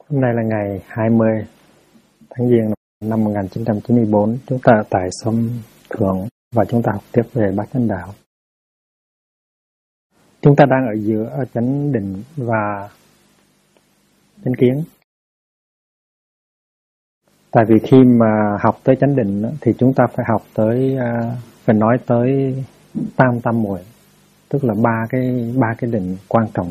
Hôm nay là ngày 20 tháng Giêng năm 1994. Chúng ta tại xóm Thượng và chúng ta học tiếp về Bát Chánh Đạo. Chúng ta đang ở giữa chánh định và chánh kiến. Tại vì khi mà học tới chánh định thì chúng ta phải học tới, phải nói tới tam tam muội, tức là ba cái định quan trọng.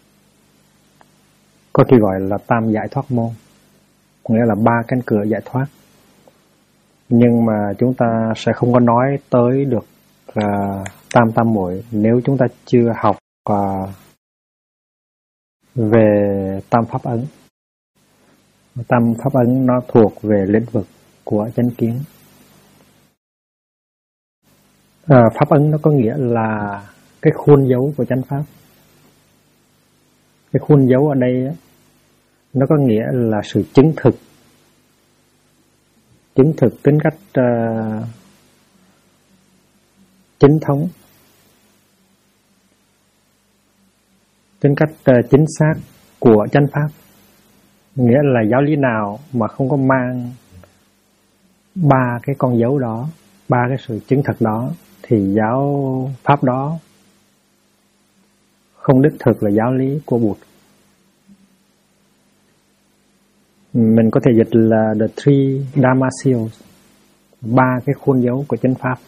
Có khi gọi là tam giải thoát môn, nghĩa là ba cánh cửa giải thoát. Nhưng mà chúng ta sẽ không có nói tới được tam tam muội nếu chúng ta chưa học về tam pháp ấn. Tam pháp ấn nó thuộc về lĩnh vực của chánh kiến. Pháp ấn nó có nghĩa là cái khuôn dấu của chánh pháp. Cái khuôn dấu ở đây nó có nghĩa là sự chứng thực tính cách chính thống, tính cách chính xác của chánh pháp. Nghĩa là giáo lý nào mà không có mang ba cái con dấu đó, ba cái sự chứng thực đó, thì giáo pháp đó không đích thực là giáo lý của Bụt. Mình có thể dịch là the three Dharma seals, ba cái khuôn dấu của chánh pháp.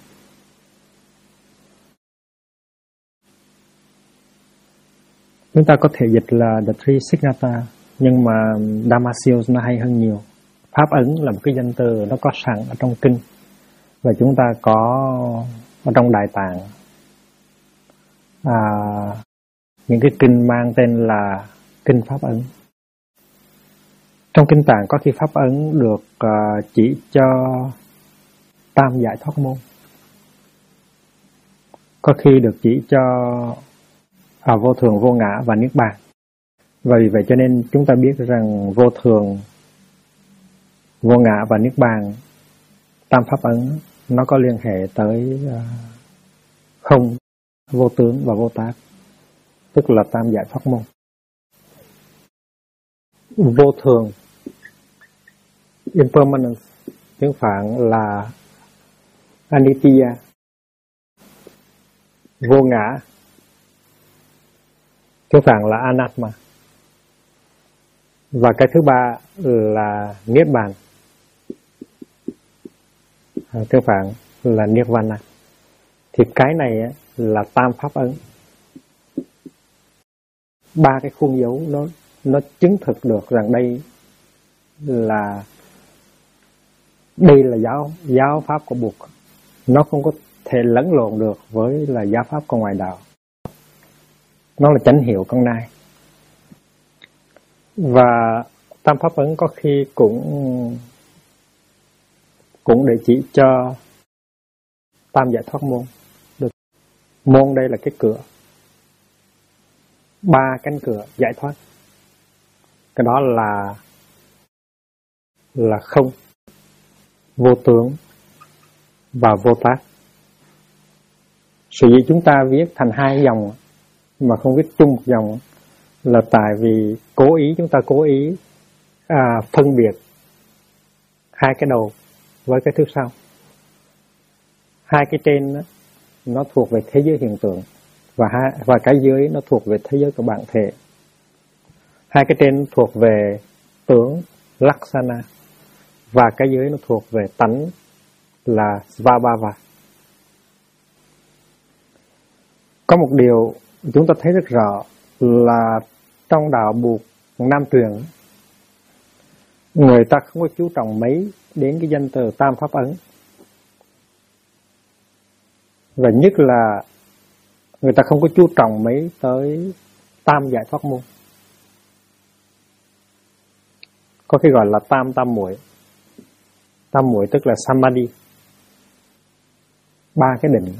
Chúng ta có thể dịch là the three signata, nhưng mà Dharma seals nó hay hơn nhiều. Pháp ấn là một cái danh từ nó có sẵn ở trong kinh, và chúng ta có ở trong Đại Tạng những cái kinh mang tên là kinh Pháp ấn. Trong kinh Tạng có khi Pháp ấn được chỉ cho tam giải thoát môn, có khi được chỉ cho vô thường, vô ngã và niết bàn. Và vì vậy cho nên chúng ta biết rằng vô thường, vô ngã và niết bàn, tam pháp ấn nó có liên hệ tới không, vô tướng và vô tác, tức là tam giải thoát môn. Vô thường, impermanence, tiếng Phạn là anitya. Vô ngã, tiếng Phạn là anatma. Và cái thứ ba là niết bàn, tiếng Phạn là nirvana. Thì cái này là tam pháp ấn. Ba cái khuôn dấu nó chứng thực được rằng đây là giáo pháp của Bụt. Nó không có thể lẫn lộn được với là giáo pháp của ngoại đạo. Nó là chánh hiệu con nai. Và tam pháp ấn có khi cũng để chỉ cho tam giải thoát môn. Môn đây là cái cửa, ba cánh cửa giải thoát. Cái đó là không, vô tướng và vô tác. Sở dĩ chúng ta viết thành hai dòng mà không viết chung một dòng là tại vì chúng ta cố ý phân biệt hai cái đầu với cái thứ sau. Hai cái trên nó thuộc về thế giới hiện tượng, và cái dưới nó thuộc về thế giới của bản thể. Hai cái trên thuộc về tướng Laksana, và cái dưới nó thuộc về tánh là Svabhava. Có một điều chúng ta thấy rất rõ là trong đạo Bụt Nam truyền, người ta không có chú trọng mấy đến cái danh từ tam pháp ấn. Và nhất là người ta không có chú trọng mấy tới tam giải thoát môn. Có cái gọi là tam muội. Tam muội tức là samadhi, ba cái định,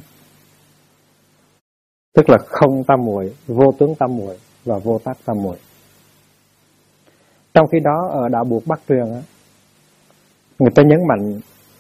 tức là không tam muội, vô tướng tam muội và vô tác tam muội. Trong khi đó ở đạo Bụt Bắc truyền người ta nhấn mạnh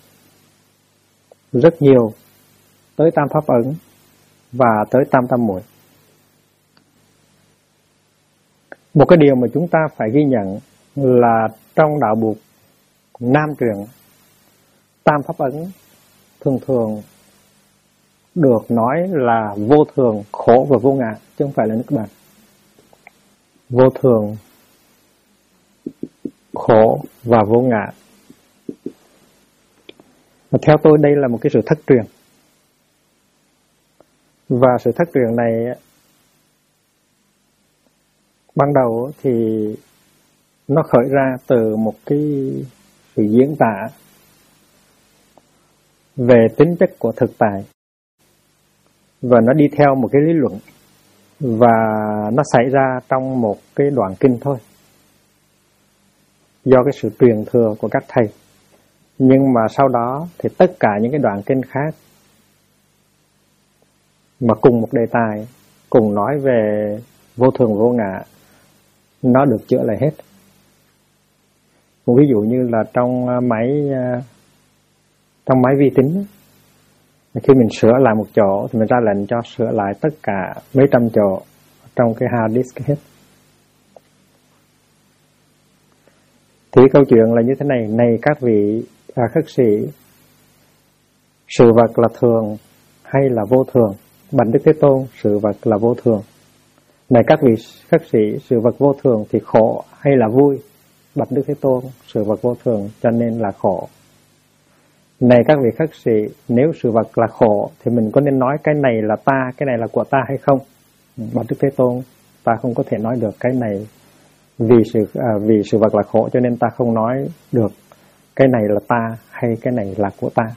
rất nhiều tới tam pháp ấn và tới tam tam muội. Một cái điều mà chúng ta phải ghi nhận là trong đạo Buộc Nam truyền, tam pháp ấn thường thường được nói là vô thường, khổ và vô ngã, chứ không phải là niết bàn. Vô thường, khổ và vô ngã. Và theo tôi đây là một cái sự thất truyền. Và sự thất truyền này ban đầu thì nó khởi ra từ một cái sự diễn tả về tính chất của thực tại, và nó đi theo một cái lý luận, và nó xảy ra trong một cái đoạn kinh thôi, do cái sự truyền thừa của các thầy. Nhưng mà sau đó thì tất cả những cái đoạn kinh khác mà cùng một đề tài, cùng nói về vô thường vô ngã, nó được chữa lại hết. Ví dụ như là trong máy vi tính, khi mình sửa lại một chỗ thì mình ra lệnh cho sửa lại tất cả mấy trăm chỗ trong cái hard disk hết. Thì câu chuyện là như thế này: này các vị khất sĩ, sự vật là thường hay là vô thường? Bạch Đức Thế Tôn, sự vật là vô thường. Này các vị khất sĩ, sự vật vô thường thì khổ hay là vui? Bạch Đức Thế Tôn, sự vật vô thường cho nên là khổ. Này các vị khất sĩ, nếu sự vật là khổ thì mình có nên nói cái này là ta, cái này là của ta hay không? Bạch Đức Thế Tôn, ta không có thể nói được cái này vì sự vật là khổ, cho nên ta không nói được cái này là ta hay cái này là của ta.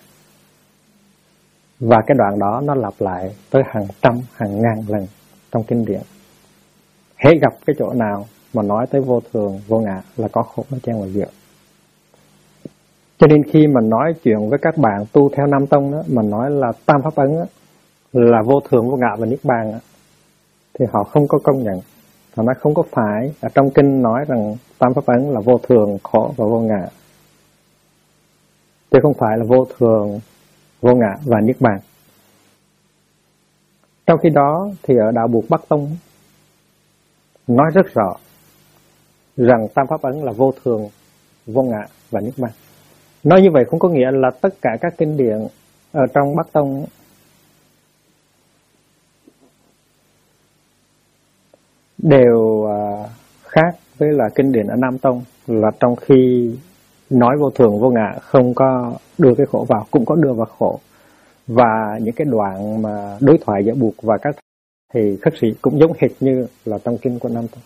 Và cái đoạn đó nó lặp lại tới hàng trăm, hàng ngàn lần trong kinh điển. Hễ gặp cái chỗ nào mà nói tới vô thường, vô ngã là có khổ nó chen vào giữa. Cho nên khi mà nói chuyện với các bạn tu theo Nam Tông đó, mà nói là tam pháp ấn đó, là vô thường, vô ngã và niết bàn đó, thì họ không có công nhận. Họ nói không có phải, ở trong kinh nói rằng tam pháp ấn là vô thường, khổ và vô ngã, chứ không phải là vô thường, vô ngã và niết bàn. Trong khi đó thì ở đạo Buộc Bắc Tông nói rất rõ rằng tam pháp ấn là vô thường, vô ngã và niết bàn. Nói như vậy không có nghĩa là tất cả các kinh điển ở trong Bắc Tông đều khác với là kinh điển ở Nam Tông, là trong khi nói vô thường, vô ngã không có đưa cái khổ vào, cũng có đưa vào khổ. Và những cái đoạn mà đối thoại giữa Buộc và các thì khất sĩ cũng giống hệt như là trong kinh của Nam Tông.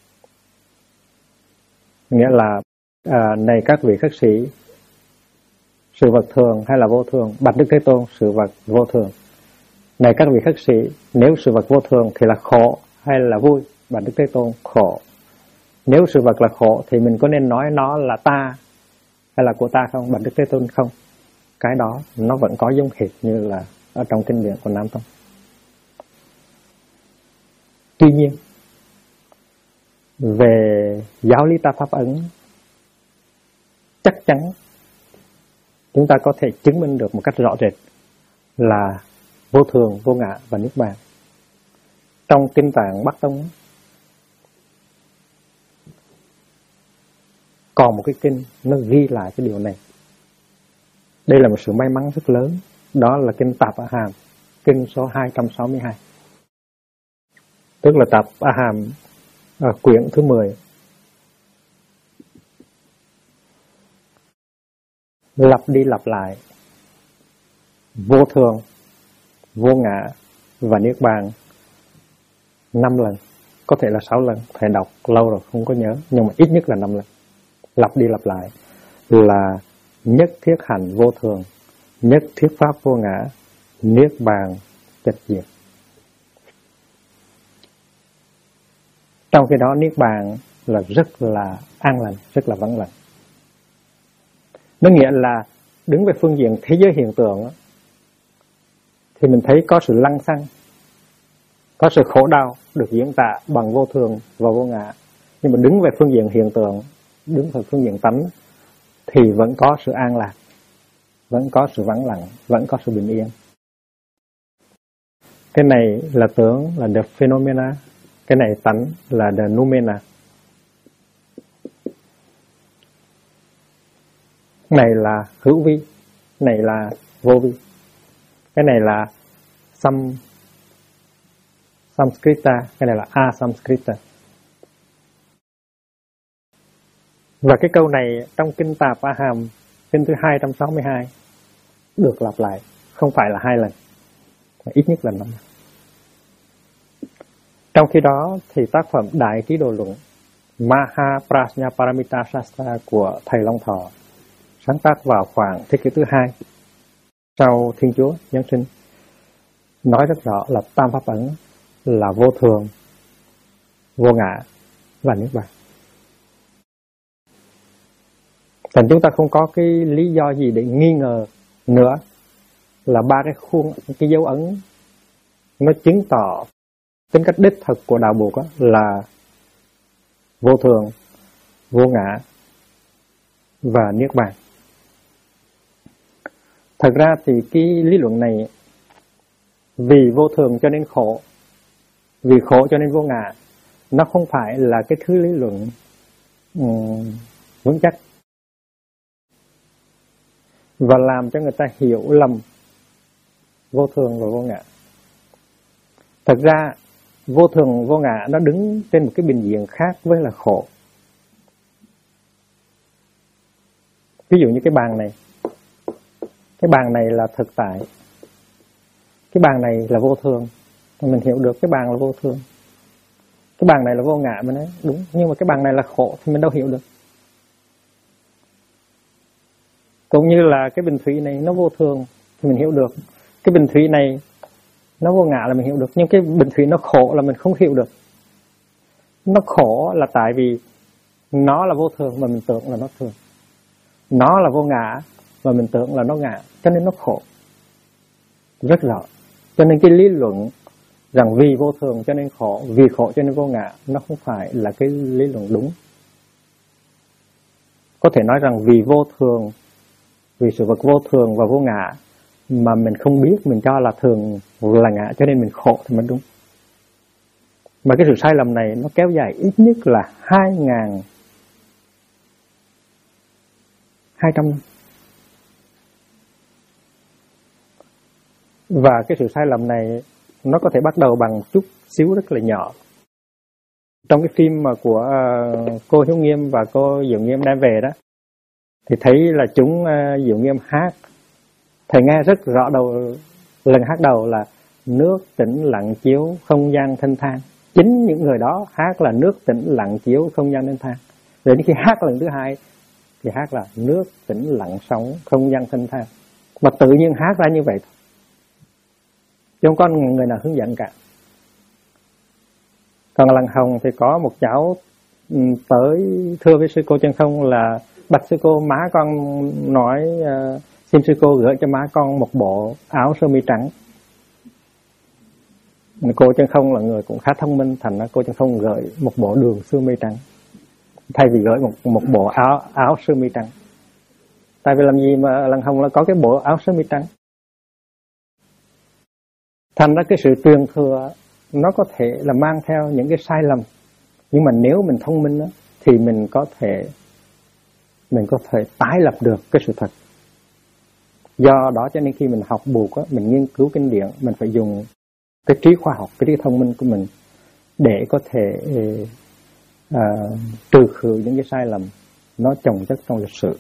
Nghĩa là này các vị khất sĩ, sự vật thường hay là vô thường? Bạch Đức Thế Tôn, sự vật vô thường. Này các vị khất sĩ, nếu sự vật vô thường thì là khổ hay là vui? Bạch Đức Thế Tôn, khổ. Nếu sự vật là khổ thì mình có nên nói nó là ta hay là của ta không? Bạch Đức Thế Tôn, không. Cái đó nó vẫn có giống hệt như là ở trong kinh điển của Nam Tông. Tuy nhiên, về giáo lý tam pháp ấn, chắc chắn chúng ta có thể chứng minh được một cách rõ rệt là vô thường, vô ngã và niết bàn. Trong kinh tạng Bắc Tông còn một cái kinh nó ghi lại cái điều này. Đây là một sự may mắn rất lớn. Đó là kinh Tạp A Hàm, kinh số 262. Tức là Tạp A Hàm quyển thứ 10. Lặp đi lặp lại vô thường, vô ngã và niết bàn 5 lần, có thể là 6 lần, thầy đọc lâu rồi không có nhớ, nhưng mà ít nhất là 5 lần. Lặp đi lặp lại là nhất thiết hành vô thường, nhất thiết pháp vô ngã, niết bàn tịch diệt. Trong khi đó niết bàn là rất là an lành, rất là vắng lặng. Nó nghĩa là đứng về phương diện thế giới hiện tượng thì mình thấy có sự lăng xăng, có sự khổ đau được diễn tả bằng vô thường và vô ngã. Nhưng mà đứng về phương diện hiện tượng, đứng về phương diện tánh thì vẫn có sự an lạc, vẫn có sự vắng lặng, vẫn có sự bình yên. Cái này là tướng là the phenomena, cái này tánh là the noumena. Này là hữu vi, này là vô vi. Cái này là Samskrita, cái này là Asamskrita. Và cái câu này trong kinh Tạp A Hàm, kinh thứ 262 được lặp lại, không phải là 2 lần, mà ít nhất là 5 lần. Trong khi đó thì tác phẩm Đại Trí Độ Luận Mahaprajna Paramita Shastra của thầy Long Thọ sáng tác vào khoảng thế kỷ thứ 2 sau Thiên Chúa Giáng sinh, nói rất rõ là tam pháp ấn là vô thường, vô ngã và niết bàn. Thành chúng ta không có cái lý do gì để nghi ngờ nữa là ba cái dấu ấn nó chứng tỏ tính cách đích thực của đạo Phật là vô thường, vô ngã và niết bàn. Thật ra thì cái lý luận này vì vô thường cho nên khổ, vì khổ cho nên vô ngã, nó không phải là cái thứ lý luận vững chắc và làm cho người ta hiểu lầm vô thường và vô ngã. Thật ra vô thường vô ngã nó đứng trên một cái bình diện khác với là khổ. Ví dụ như cái bàn này, cái bàn này là thực tại, cái bàn này là vô thường, mình hiểu được cái bàn là vô thường. Cái bàn này là vô ngã, mình nói đúng, nhưng mà cái bàn này là khổ thì mình đâu hiểu được. Cũng như là cái bình thủy này nó vô thường thì mình hiểu được, cái bình thủy này nó vô ngã là mình hiểu được, nhưng cái bình thủy nó khổ là mình không hiểu được. Nó khổ là tại vì nó là vô thường mà mình tưởng là nó thường, nó là vô ngã mà mình tưởng là nó ngã, cho nên nó khổ rất rõ. Cho nên cái lý luận rằng vì vô thường cho nên khổ, vì khổ cho nên vô ngã, nó không phải là cái lý luận đúng. Có thể nói rằng vì vô thường, vì sự vật vô thường và vô ngã mà mình không biết, mình cho là thường là ngã, cho nên mình khổ thì mới đúng. Mà cái sự sai lầm này nó kéo dài ít nhất là 2.200 năm. Và cái sự sai lầm này nó có thể bắt đầu bằng chút xíu rất là nhỏ. Trong cái phim mà của cô Hiếu Nghiêm và cô Diệu Nghiêm đem về đó, thì thấy là chúng Diệu Nghiêm hát, thầy nghe rất rõ đầu, lần hát đầu là nước tĩnh lặng chiếu không gian thanh thang. Chính những người đó hát là nước tĩnh lặng chiếu không gian thanh thang. Rồi đến khi hát lần thứ hai thì hát là nước tĩnh lặng sóng không gian thanh thang. Mà tự nhiên hát ra như vậy thôi, chứ không có người nào hướng dẫn cả. Còn lần Hồng thì có một cháu tới thưa với sư cô Chân Không là bạch sư cô, má con nói xin sư cô gửi cho má con một bộ áo sơ mi trắng. Cô Chân Không là người cũng khá thông minh, thành ra cô Chân Không gửi một bộ đường sơ mi trắng thay vì gửi một bộ áo sơ mi trắng. Tại vì làm gì mà lần Hồng là có cái bộ áo sơ mi trắng. Thành ra cái sự truyền thừa nó có thể là mang theo những cái sai lầm, nhưng mà nếu mình thông minh đó, thì mình có thể tái lập được cái sự thật. Do đó cho nên khi mình học Bụt á, mình nghiên cứu kinh điển, mình phải dùng cái trí khoa học, cái trí thông minh của mình để có thể trừ khử những cái sai lầm nó chồng chất trong lịch sử.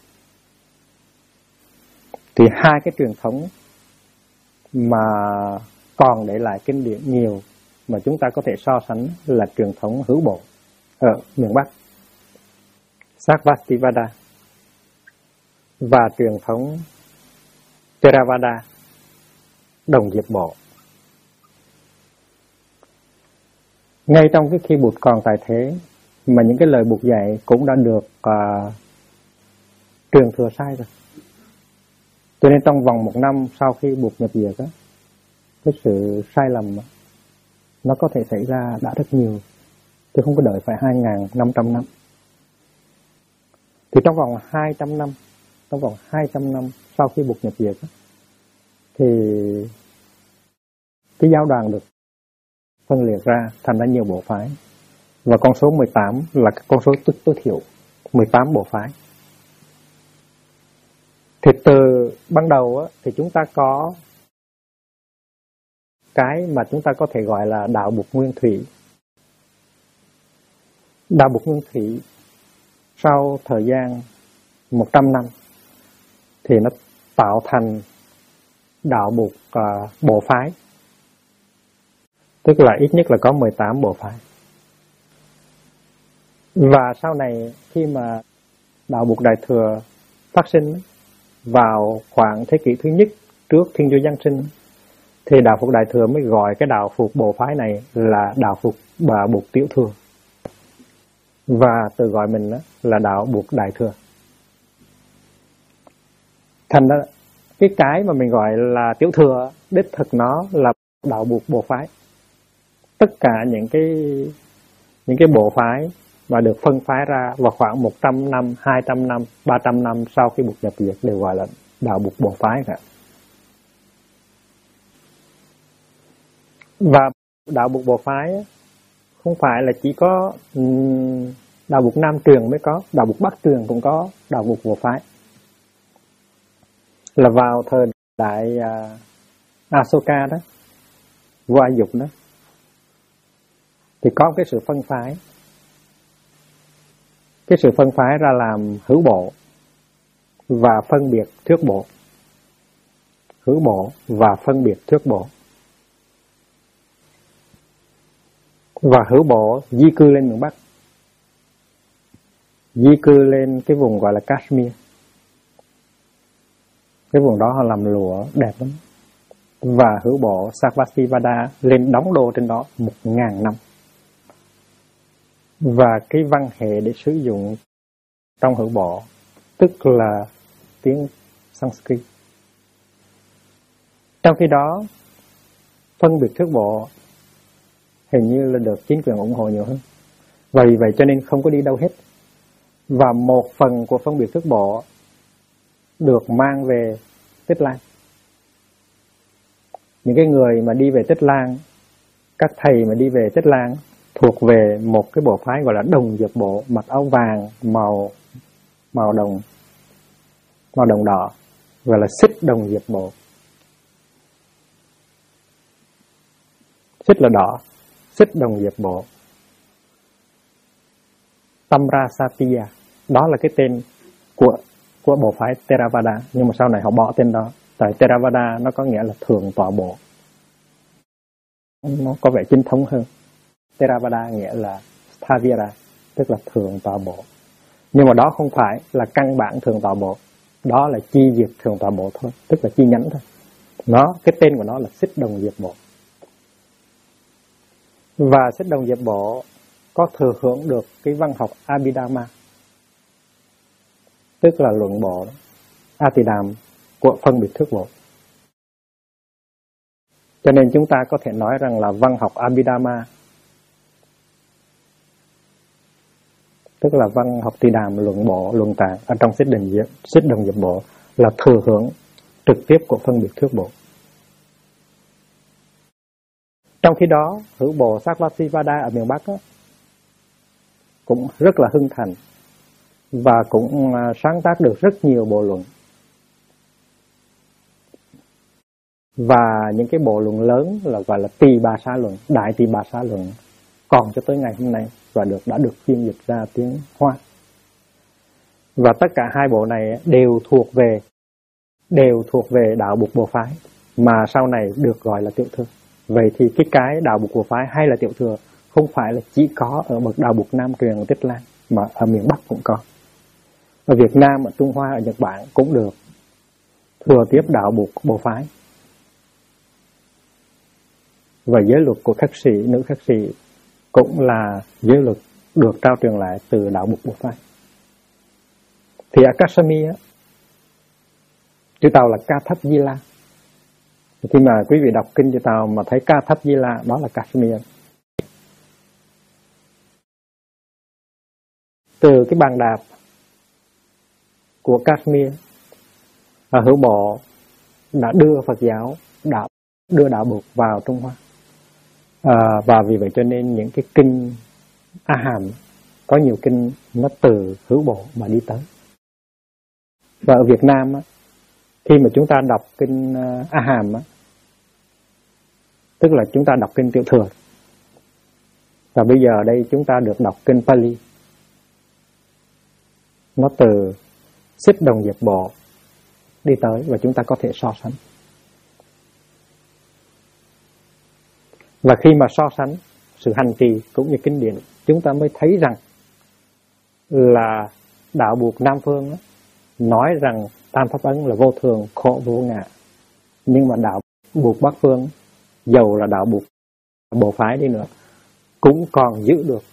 Thì hai cái truyền thống mà còn để lại kinh điển nhiều mà chúng ta có thể so sánh là truyền thống hữu bộ ở miền Bắc, Sarvastivada, và truyền thống Theravada, đồng diệt bộ. Ngay trong cái khi Bụt còn tại thế mà những cái lời Bụt dạy cũng đã được truyền thừa sai rồi. Cho nên trong vòng 1 năm sau khi Bụt nhập diệt á, cái sự sai lầm nó có thể xảy ra đã rất nhiều, chứ không có đợi phải 2.500 năm. Thì trong vòng 200 năm sau khi Bụt nhập diệt á, thì cái giáo đoàn được phân liệt ra thành ra nhiều bộ phái, và con số 18 là con số tối thiểu, 18 bộ phái. Thì từ ban đầu á, thì chúng ta có cái mà chúng ta có thể gọi là đạo Bụt nguyên thủy. Đạo Bụt nguyên thủy sau thời gian 100 năm thì nó tạo thành đạo Bụt bộ phái. Tức là ít nhất là có 18 bộ phái. Và sau này khi mà đạo Bụt Đại Thừa phát sinh vào khoảng thế kỷ thứ nhất trước Thiên Chúa Giáng sinh, thì đạo Phật Đại Thừa mới gọi cái đạo Phật bộ phái này là đạo Phật và Bụt Tiểu Thừa, và tự gọi mình là đạo Bụt Đại Thừa. Thành ra cái mà mình gọi là Tiểu Thừa đích thực nó là đạo Bụt bộ phái. Tất cả những cái bộ phái mà được phân phái ra vào khoảng 100 năm, 200 năm, 300 năm sau khi Bụt nhập diệt đều gọi là đạo Bụt bộ phái cả. Và đạo Bụt bộ phái không phải là chỉ có đạo Bụt Nam truyền mới có, đạo Bụt Bắc truyền cũng có đạo Bụt bộ phái. Là vào thời đại Asoka đó, vua Ai Dục đó, thì có cái sự phân phái. Cái sự phân phái ra làm hữu bộ và phân biệt thuyết bộ. Hữu bộ và phân biệt thuyết bộ. Và hữu bộ di cư lên miền Bắc, di cư lên cái vùng gọi là Kashmir. Cái vùng đó họ làm lụa đẹp lắm. Và hữu bộ Sarvastivada lên đóng đô trên đó 1000 năm. Và cái văn hệ để sử dụng trong hữu bộ tức là tiếng Sanskrit. Trong khi đó phân biệt thuyết bộ hình như là được chính quyền ủng hộ nhiều hơn. Vì vậy cho nên không có đi đâu hết. Và một phần của phân biệt thuyết bộ được mang về Tích Lan. Những cái người mà đi về Tích Lan, các thầy mà đi về Tích Lan thuộc về một cái bộ phái gọi là Đồng Diệp Bộ, mặc áo vàng màu đồng đỏ, gọi là Xích Đồng Diệp Bộ. Xích là đỏ, Xích Đồng Diệp Bộ. Tamra Satya, đó là cái tên của bộ phái Theravada, nhưng mà sau này họ bỏ tên đó. Tại Theravada nó có nghĩa là thường tọa bộ, nó có vẻ chính thống hơn. Theravada nghĩa là Thavira, tức là thường tọa bộ. Nhưng mà đó không phải là căn bản thường tọa bộ, đó là chi diệt thường tọa bộ thôi, tức là chi nhánh thôi. Cái tên của nó là Xích Đồng Diệp Bộ. Và Xích Đồng Diệp Bộ có thừa hưởng được cái văn học Abhidhamma, tức là luận bộ Atidam của phân biệt thuyết bộ. Cho nên chúng ta có thể nói rằng là văn học Abhidhamma, tức là văn học Tỳ-đàm, luận bộ, luận tạng ở trong Xích Đồng Diệp Bộ là thừa hưởng trực tiếp của phân biệt thuyết bộ. Trong khi đó, hữu bộ Sarvastivada ở miền Bắc cũng rất là hưng thành và cũng sáng tác được rất nhiều bộ luận. Và những cái bộ luận lớn là gọi là Tỳ Bà Sa Luận, Đại Tỳ Bà Sa Luận, còn cho tới ngày hôm nay và đã được phiên dịch ra tiếng Hoa. Và tất cả hai bộ này đều thuộc về đạo Bụt bộ phái, mà sau này được gọi là Tiểu Thừa. Vậy thì cái đạo Bụt bộ phái hay là Tiểu Thừa không phải là chỉ có ở bậc đạo Bụt Nam truyền ở Tích Lan, mà ở miền Bắc cũng có. Ở Việt Nam, ở Trung Hoa, ở Nhật Bản cũng được thừa tiếp đạo Bụt bộ phái. Và giới luật của khắc sĩ, nữ khắc sĩ cũng là giới luật được trao truyền lại từ đạo Bụt bộ phái. Thì ở Kashmir, chữ Tàu là Ca Thấp Di La. Khi mà quý vị đọc kinh chữ Tàu mà thấy Ca Thấp Di La, đó là Kashmir. Từ cái bàn đạp của Kashmir, hữu bộ đã đưa Phật giáo, đưa đạo Bụt vào Trung Hoa. Và vì vậy cho nên những cái kinh A Hàm, có nhiều kinh nó từ hữu bộ mà đi tới. Và ở Việt Nam Khi mà chúng ta đọc kinh A Hàm á, tức là chúng ta đọc kinh Tiểu Thừa, và bây giờ đây chúng ta được đọc kinh Pali. Nó từ xích đồng diệp bộ đi tới, và chúng ta có thể so sánh. Và khi mà so sánh sự hành trì cũng như kinh điển, chúng ta mới thấy rằng là đạo buộc Nam Phương đó, nói rằng Tam Pháp Ấn là vô thường, khổ vô ngã. Nhưng mà đạo buộc Bắc Phương, dầu là đạo buộc bộ phái đi nữa, cũng còn giữ được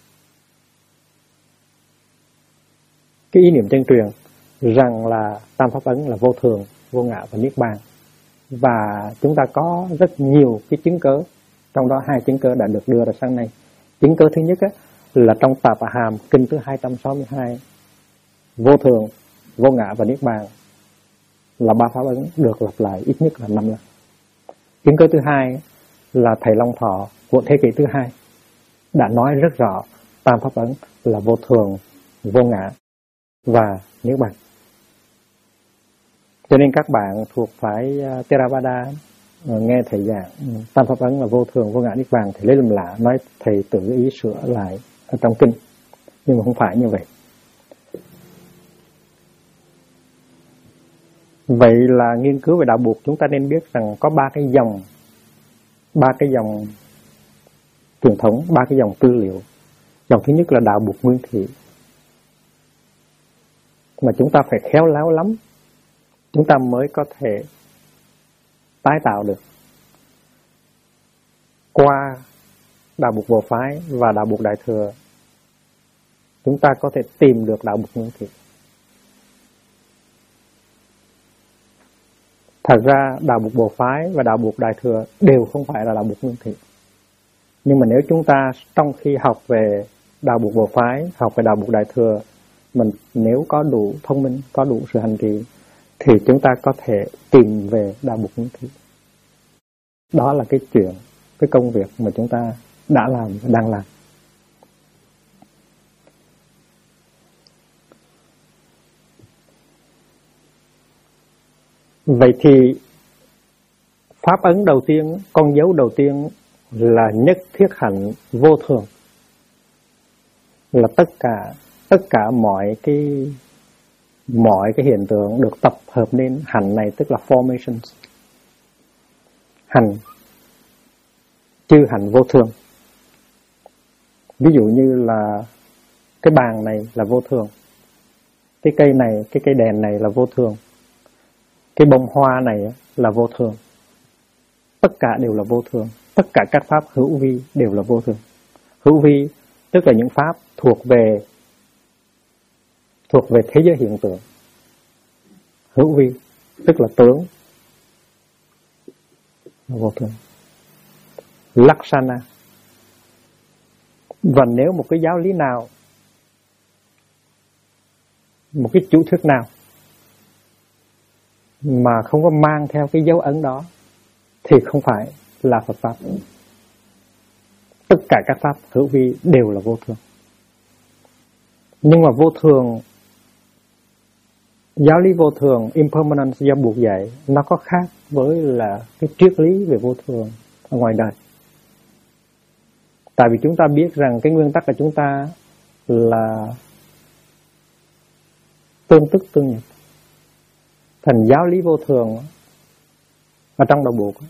cái ý niệm chân truyền rằng là Tam Pháp Ấn là vô thường, vô ngã và niết bàn. Và chúng ta có rất nhiều cái chứng cớ, trong đó 2 chứng cớ đã được đưa ra sáng nay. Chứng cớ thứ nhất á, là trong Tạp Hàm kinh thứ 262, vô thường, vô ngã và niết bàn là 3 pháp ấn được lặp lại ít nhất là 5 lần. Chứng cớ thứ hai là thầy Long Thọ của thế kỷ thứ 2 đã nói rất rõ Tam Pháp Ấn là vô thường, vô ngã và niết bàn. Cho nên các bạn thuộc phái Theravada nghe thầy giảng Tam Pháp Ấn là vô thường, vô ngã, niết bàn thì lấy làm lạ, nói thầy tự ý sửa lại ở trong kinh, nhưng mà không phải như vậy. Vậy là nghiên cứu về đạo buộc, chúng ta nên biết rằng có 3 cái dòng truyền thống, 3 cái dòng tư liệu. Dòng thứ nhất là đạo buộc Nguyên Thủy, mà chúng ta phải khéo léo lắm, chúng ta mới có thể tái tạo được. Qua đạo buộc Bộ Phái và đạo buộc Đại Thừa, chúng ta có thể tìm được đạo buộc Nguyên Thủy. Thật ra đạo buộc Bộ Phái và đạo buộc Đại Thừa đều không phải là đạo buộc Nguyên Thủy. Nhưng mà nếu chúng ta trong khi học về đạo buộc Bộ Phái, học về đạo buộc Đại Thừa, mình nếu có đủ thông minh, có đủ sự hành trì, thì chúng ta có thể tìm về đạo buộc Nguyên Thủy. Đó là cái chuyện, cái công việc mà chúng ta đã làm và đang làm. Vậy thì pháp ấn đầu tiên, con dấu đầu tiên là nhất thiết hạnh vô thường, là tất cả mọi cái hiện tượng được tập hợp nên hạnh này, tức là formations. Hành chư hạnh vô thường. Ví dụ như là cái bàn này là vô thường, cái cây này, cái cây đèn này là vô thường, cái bông hoa này là vô thường. Tất cả đều là vô thường. Tất cả các pháp hữu vi đều là vô thường. Hữu vi tức là những pháp thuộc về thế giới hiện tượng. Hữu vi tức là tướng, vô thường. Lakshana. Và nếu một cái giáo lý nào, một cái chủ thuyết nào mà không có mang theo cái dấu ấn đó thì không phải là Phật Pháp. Tất cả các pháp hữu vi đều là vô thường. Nhưng mà vô thường, giáo lý vô thường, impermanence do buộc dạy, nó có khác với là cái triết lý về vô thường ở ngoài đời. Tại vì chúng ta biết rằng cái nguyên tắc của chúng ta là tương tức tương nhập. Thành giáo lý vô thường ở trong đạo buộc,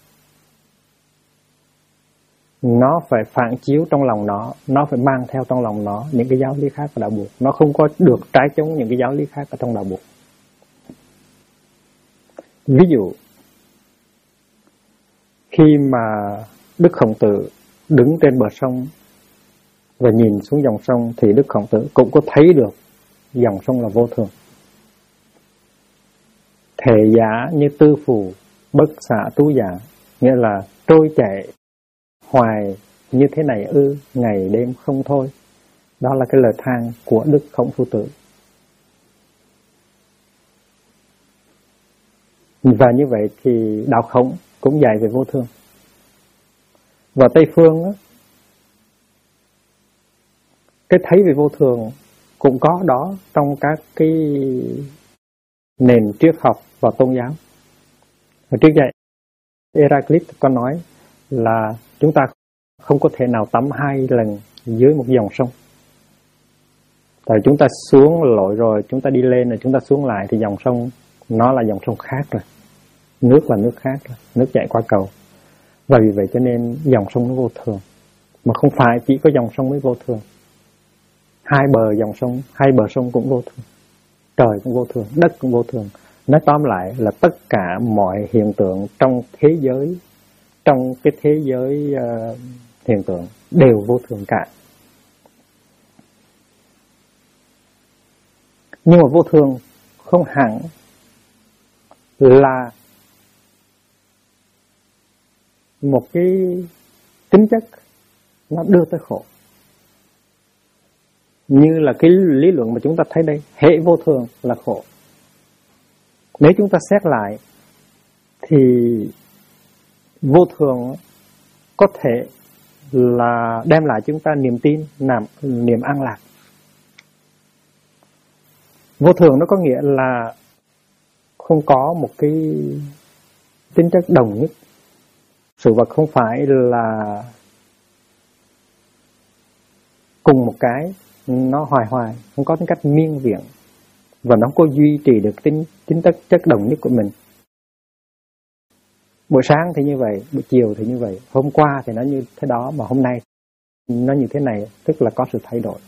nó phải phản chiếu trong lòng nó phải mang theo trong lòng nó những cái giáo lý khác của đạo buộc. Nó không có được trái chống những cái giáo lý khác ở trong đạo buộc. Ví dụ, khi mà Đức Khổng Tử đứng trên bờ sông và nhìn xuống dòng sông, thì Đức Khổng Tử cũng có thấy được dòng sông là vô thường. Thể giả như tư phù, bất xạ tú giả, nghĩa là trôi chảy hoài như thế này ư, ngày đêm không thôi. Đó là cái lời than của Đức Khổng Phu Tử. Và như vậy thì đạo Khổng cũng dạy về vô thường. Và Tây Phương á, cái thấy về vô thường cũng có đó trong các cái nền triết học vào tôn giáo. Hồi trước vậy Heraclit có nói là chúng ta không có thể nào tắm 2 lần dưới một dòng sông. Tại chúng ta xuống lội rồi, chúng ta đi lên rồi chúng ta xuống lại thì dòng sông nó là dòng sông khác rồi. Nước là nước khác rồi, nước chảy qua cầu. Và vì vậy cho nên dòng sông nó vô thường. Mà không phải chỉ có dòng sông mới vô thường. Hai bờ sông cũng vô thường. Trời cũng vô thường, đất cũng vô thường. Nói tóm lại là tất cả mọi hiện tượng trong thế giới, trong cái thế giới hiện tượng đều vô thường cả. Nhưng mà vô thường không hẳn là một cái tính chất nó đưa tới khổ. Như là cái lý luận mà chúng ta thấy đây, hệ vô thường là khổ. Nếu chúng ta xét lại thì vô thường có thể là đem lại chúng ta niềm tin, niềm an lạc. Vô thường nó có nghĩa là không có một cái tính chất đồng nhất. Sự vật không phải là cùng một cái, nó hoài, không có tính cách miên viện. Và nó không có duy trì được tính chất đồng nhất của mình. Buổi sáng thì như vậy, buổi chiều thì như vậy, hôm qua thì nó như thế đó, mà hôm nay nó như thế này, tức là có sự thay đổi.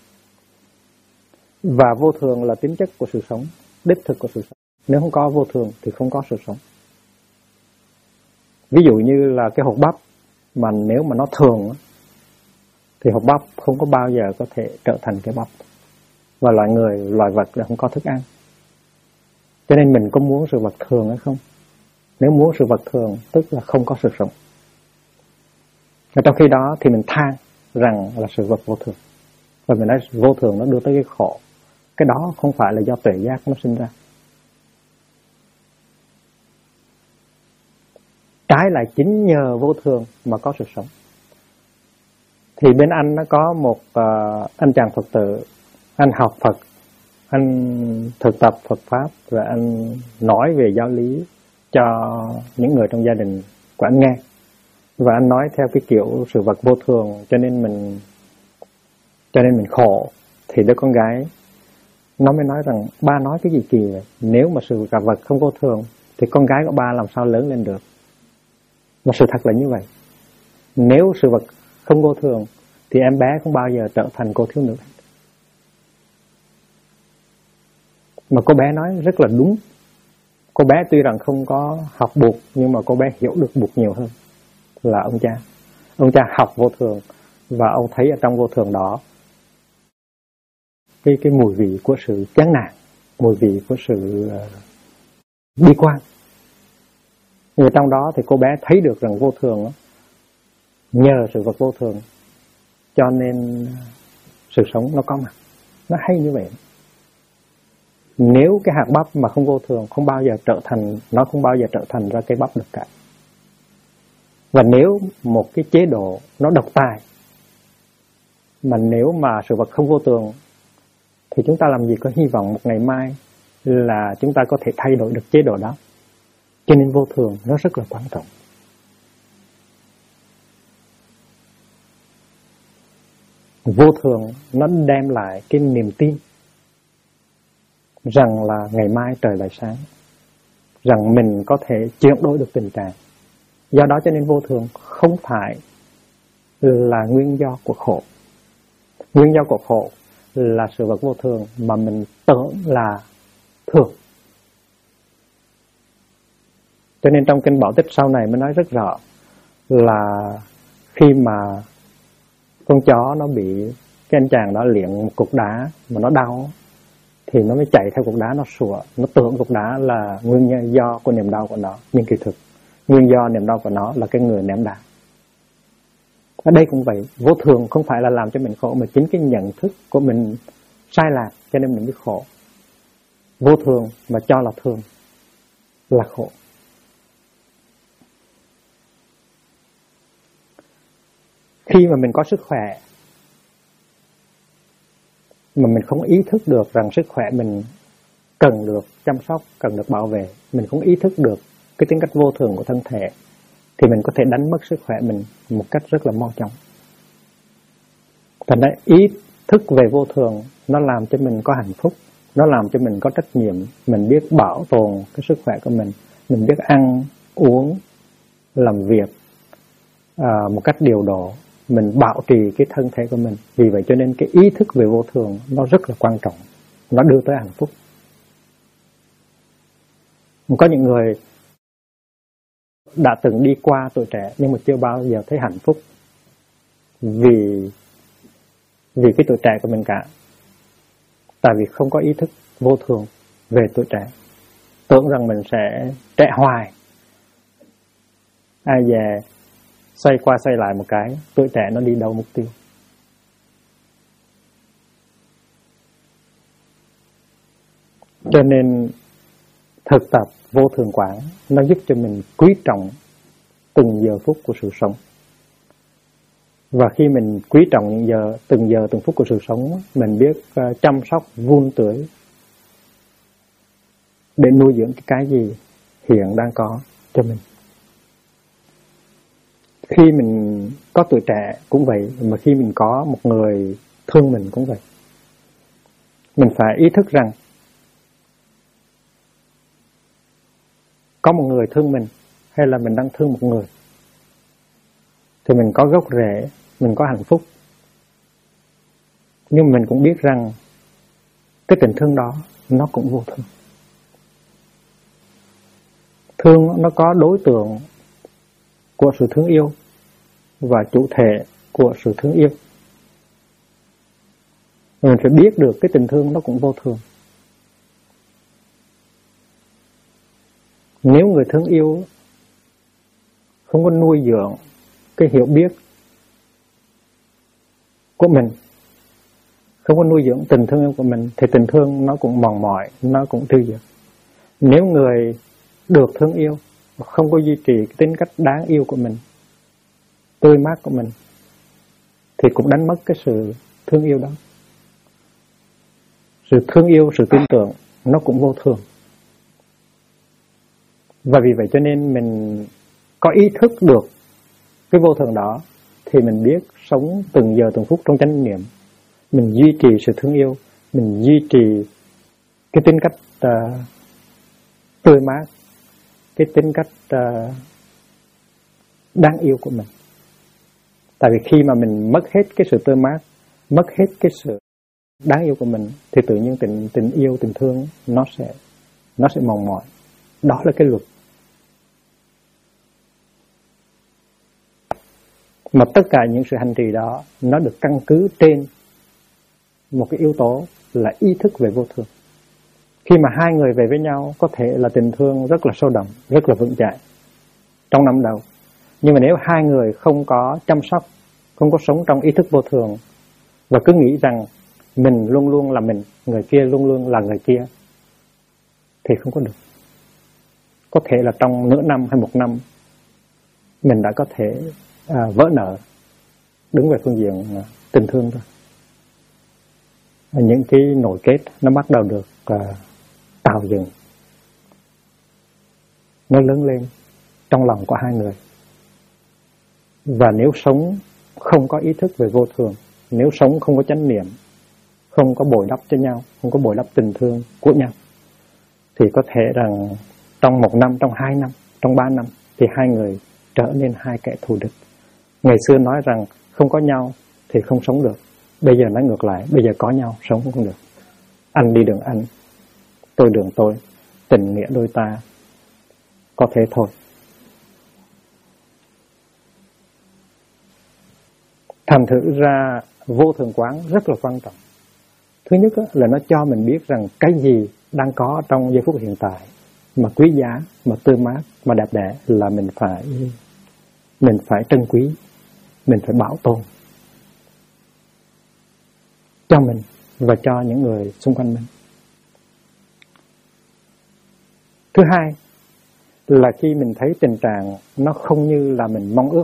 Và vô thường là tính chất của sự sống, đích thực của sự sống. Nếu không có vô thường thì không có sự sống. Ví dụ như là cái hột bắp, mà nếu mà nó thường thì hột bắp không có bao giờ có thể trở thành cái bắp. Và loài vật là không có thức ăn. Cho nên mình có muốn sự vật thường hay không? Nếu muốn sự vật thường tức là không có sự sống. Và trong khi đó thì mình than rằng là sự vật vô thường. Và mình nói vô thường nó đưa tới cái khổ. Cái đó không phải là do tuệ giác nó sinh ra. Trái lại chính nhờ vô thường mà có sự sống. Thì bên Anh nó có một anh chàng Phật tử, anh học Phật, anh thực tập Phật Pháp, và anh nói về giáo lý cho những người trong gia đình của anh nghe. Và anh nói theo cái kiểu sự vật vô thường, cho nên mình khổ. Thì đứa con gái nó mới nói rằng ba nói cái gì kỳ vậy? Nếu mà sự vật không vô thường thì con gái của ba làm sao lớn lên được? Mà sự thật là như vậy. Nếu sự vật không vô thường thì em bé không bao giờ trở thành cô thiếu nữ. Mà cô bé nói rất là đúng. Cô bé tuy rằng không có học buộc, nhưng mà cô bé hiểu được buộc nhiều hơn là ông cha. Ông cha học vô thường, và ông thấy ở trong vô thường đó cái mùi vị của sự chán nản, mùi vị của sự bi quan. Nhưng trong đó thì cô bé thấy được rằng vô thường, nhờ sự vật vô thường cho nên sự sống nó có mặt. Nó hay như vậy. Nếu cái hạt bắp mà không vô thường, nó không bao giờ trở thành ra cây bắp được cả. Và nếu một cái chế độ nó độc tài, mà nếu mà sự vật không vô thường, thì chúng ta làm gì có hy vọng một ngày mai là chúng ta có thể thay đổi được chế độ đó. Cho nên vô thường nó rất là quan trọng. Vô thường nó đem lại cái niềm tin rằng là ngày mai trời lại sáng, rằng mình có thể chuyển đổi được tình trạng. Do đó cho nên vô thường không phải là nguyên do của khổ. Nguyên do của khổ là sự vật vô thường mà mình tưởng là thường. Cho nên trong kinh Bảo Tích sau này mới nói rất rõ là khi mà con chó nó bị cái anh chàng đó liệng một cục đá mà nó đau, thì nó mới chạy theo cục đá, nó sủa, nó tưởng cục đá là nguyên do của niềm đau của nó. Nhưng kỳ thực nguyên do niềm đau của nó là cái người ném đá. Ở đây cũng vậy, vô thường không phải là làm cho mình khổ, mà chính cái nhận thức của mình sai lạc cho nên mình mới khổ. Vô thường mà cho là thường là khổ. Khi mà mình có sức khỏe mà mình không ý thức được rằng sức khỏe mình cần được chăm sóc, cần được bảo vệ, mình không ý thức được cái tính cách vô thường của thân thể, thì mình có thể đánh mất sức khỏe mình một cách rất là mau chóng. Thành ra ý thức về vô thường nó làm cho mình có hạnh phúc, nó làm cho mình có trách nhiệm, mình biết bảo tồn cái sức khỏe của mình biết ăn, uống, làm việc một cách điều độ, mình bảo trì cái thân thể của mình. Vì vậy cho nên cái ý thức về vô thường nó rất là quan trọng, nó đưa tới hạnh phúc. Có những người đã từng đi qua tuổi trẻ nhưng mà chưa bao giờ thấy hạnh phúc vì cái tuổi trẻ của mình cả. Tại vì không có ý thức vô thường về tuổi trẻ, tưởng rằng mình sẽ trẻ hoài, ai về xoay qua xoay lại một cái, tuổi trẻ nó đi đâu mục tiêu. Cho nên thực tập vô thường quán nó giúp cho mình quý trọng từng giờ phút của sự sống. Và khi mình quý trọng từng giờ từng phút của sự sống, mình biết chăm sóc, vun tưới để nuôi dưỡng cái gì hiện đang có cho mình. Khi mình có tuổi trẻ cũng vậy, mà khi mình có một người thương mình cũng vậy. Mình phải ý thức rằng có một người thương mình, hay là mình đang thương một người, thì mình có gốc rễ, mình có hạnh phúc. Nhưng mình cũng biết rằng cái tình thương đó nó cũng vô thường. Thương nó có đối tượng của sự thương yêu và chủ thể của sự thương yêu. Mình phải biết được cái tình thương nó cũng vô thường. Nếu người thương yêu không có nuôi dưỡng cái hiểu biết của mình, không có nuôi dưỡng tình thương yêu của mình, thì tình thương nó cũng mòn mỏi, nó cũng tiêu diệt. Nếu người được thương yêu không có duy trì cái tính cách đáng yêu của mình, tươi mát của mình, thì cũng đánh mất cái sự thương yêu đó. Sự thương yêu, sự tin tưởng nó cũng vô thường. Và vì vậy cho nên mình có ý thức được cái vô thường đó, thì mình biết sống từng giờ từng phút trong chánh niệm. Mình duy trì sự thương yêu, mình duy trì cái tính cách tươi mát, cái tính cách đáng yêu của mình. Tại vì khi mà mình mất hết cái sự tươi mát, mất hết cái sự đáng yêu của mình, thì tự nhiên tình yêu, tình thương nó sẽ mòn mỏi. Đó là cái luật. Mà tất cả những sự hành trì đó nó được căn cứ trên một cái yếu tố là ý thức về vô thường. Khi mà hai người về với nhau, có thể là tình thương rất là sâu đậm, rất là vững chãi trong năm đầu. Nhưng mà nếu hai người không có chăm sóc, không có sống trong ý thức vô thường, và cứ nghĩ rằng mình luôn luôn là mình, người kia luôn luôn là người kia, thì không có được. Có thể là trong nửa năm hay một năm, mình đã có thể vỡ nợ, đứng về phương diện tình thương thôi. Những cái nối kết nó bắt đầu được tạo dựng, nó lớn lên trong lòng của hai người. Và nếu sống không có ý thức về vô thường, nếu sống không có chánh niệm, không có bồi đắp cho nhau, không có bồi đắp tình thương của nhau, thì có thể rằng trong một năm, trong 2 năm, trong 3 năm, thì hai người trở nên hai kẻ thù địch. Ngày xưa nói rằng không có nhau thì không sống được, bây giờ nói ngược lại, bây giờ có nhau sống không được. Anh đi đường anh, tôi đường tôi, tình nghĩa đôi ta, có thế thôi. Thành thử ra vô thường quán rất là quan trọng. Thứ nhất là nó cho mình biết rằng cái gì đang có trong giây phút hiện tại mà quý giá, mà tươi mát, mà đẹp đẽ là mình phải trân quý, mình phải bảo tồn cho mình và cho những người xung quanh mình. Thứ hai là khi mình thấy tình trạng nó không như là mình mong ước,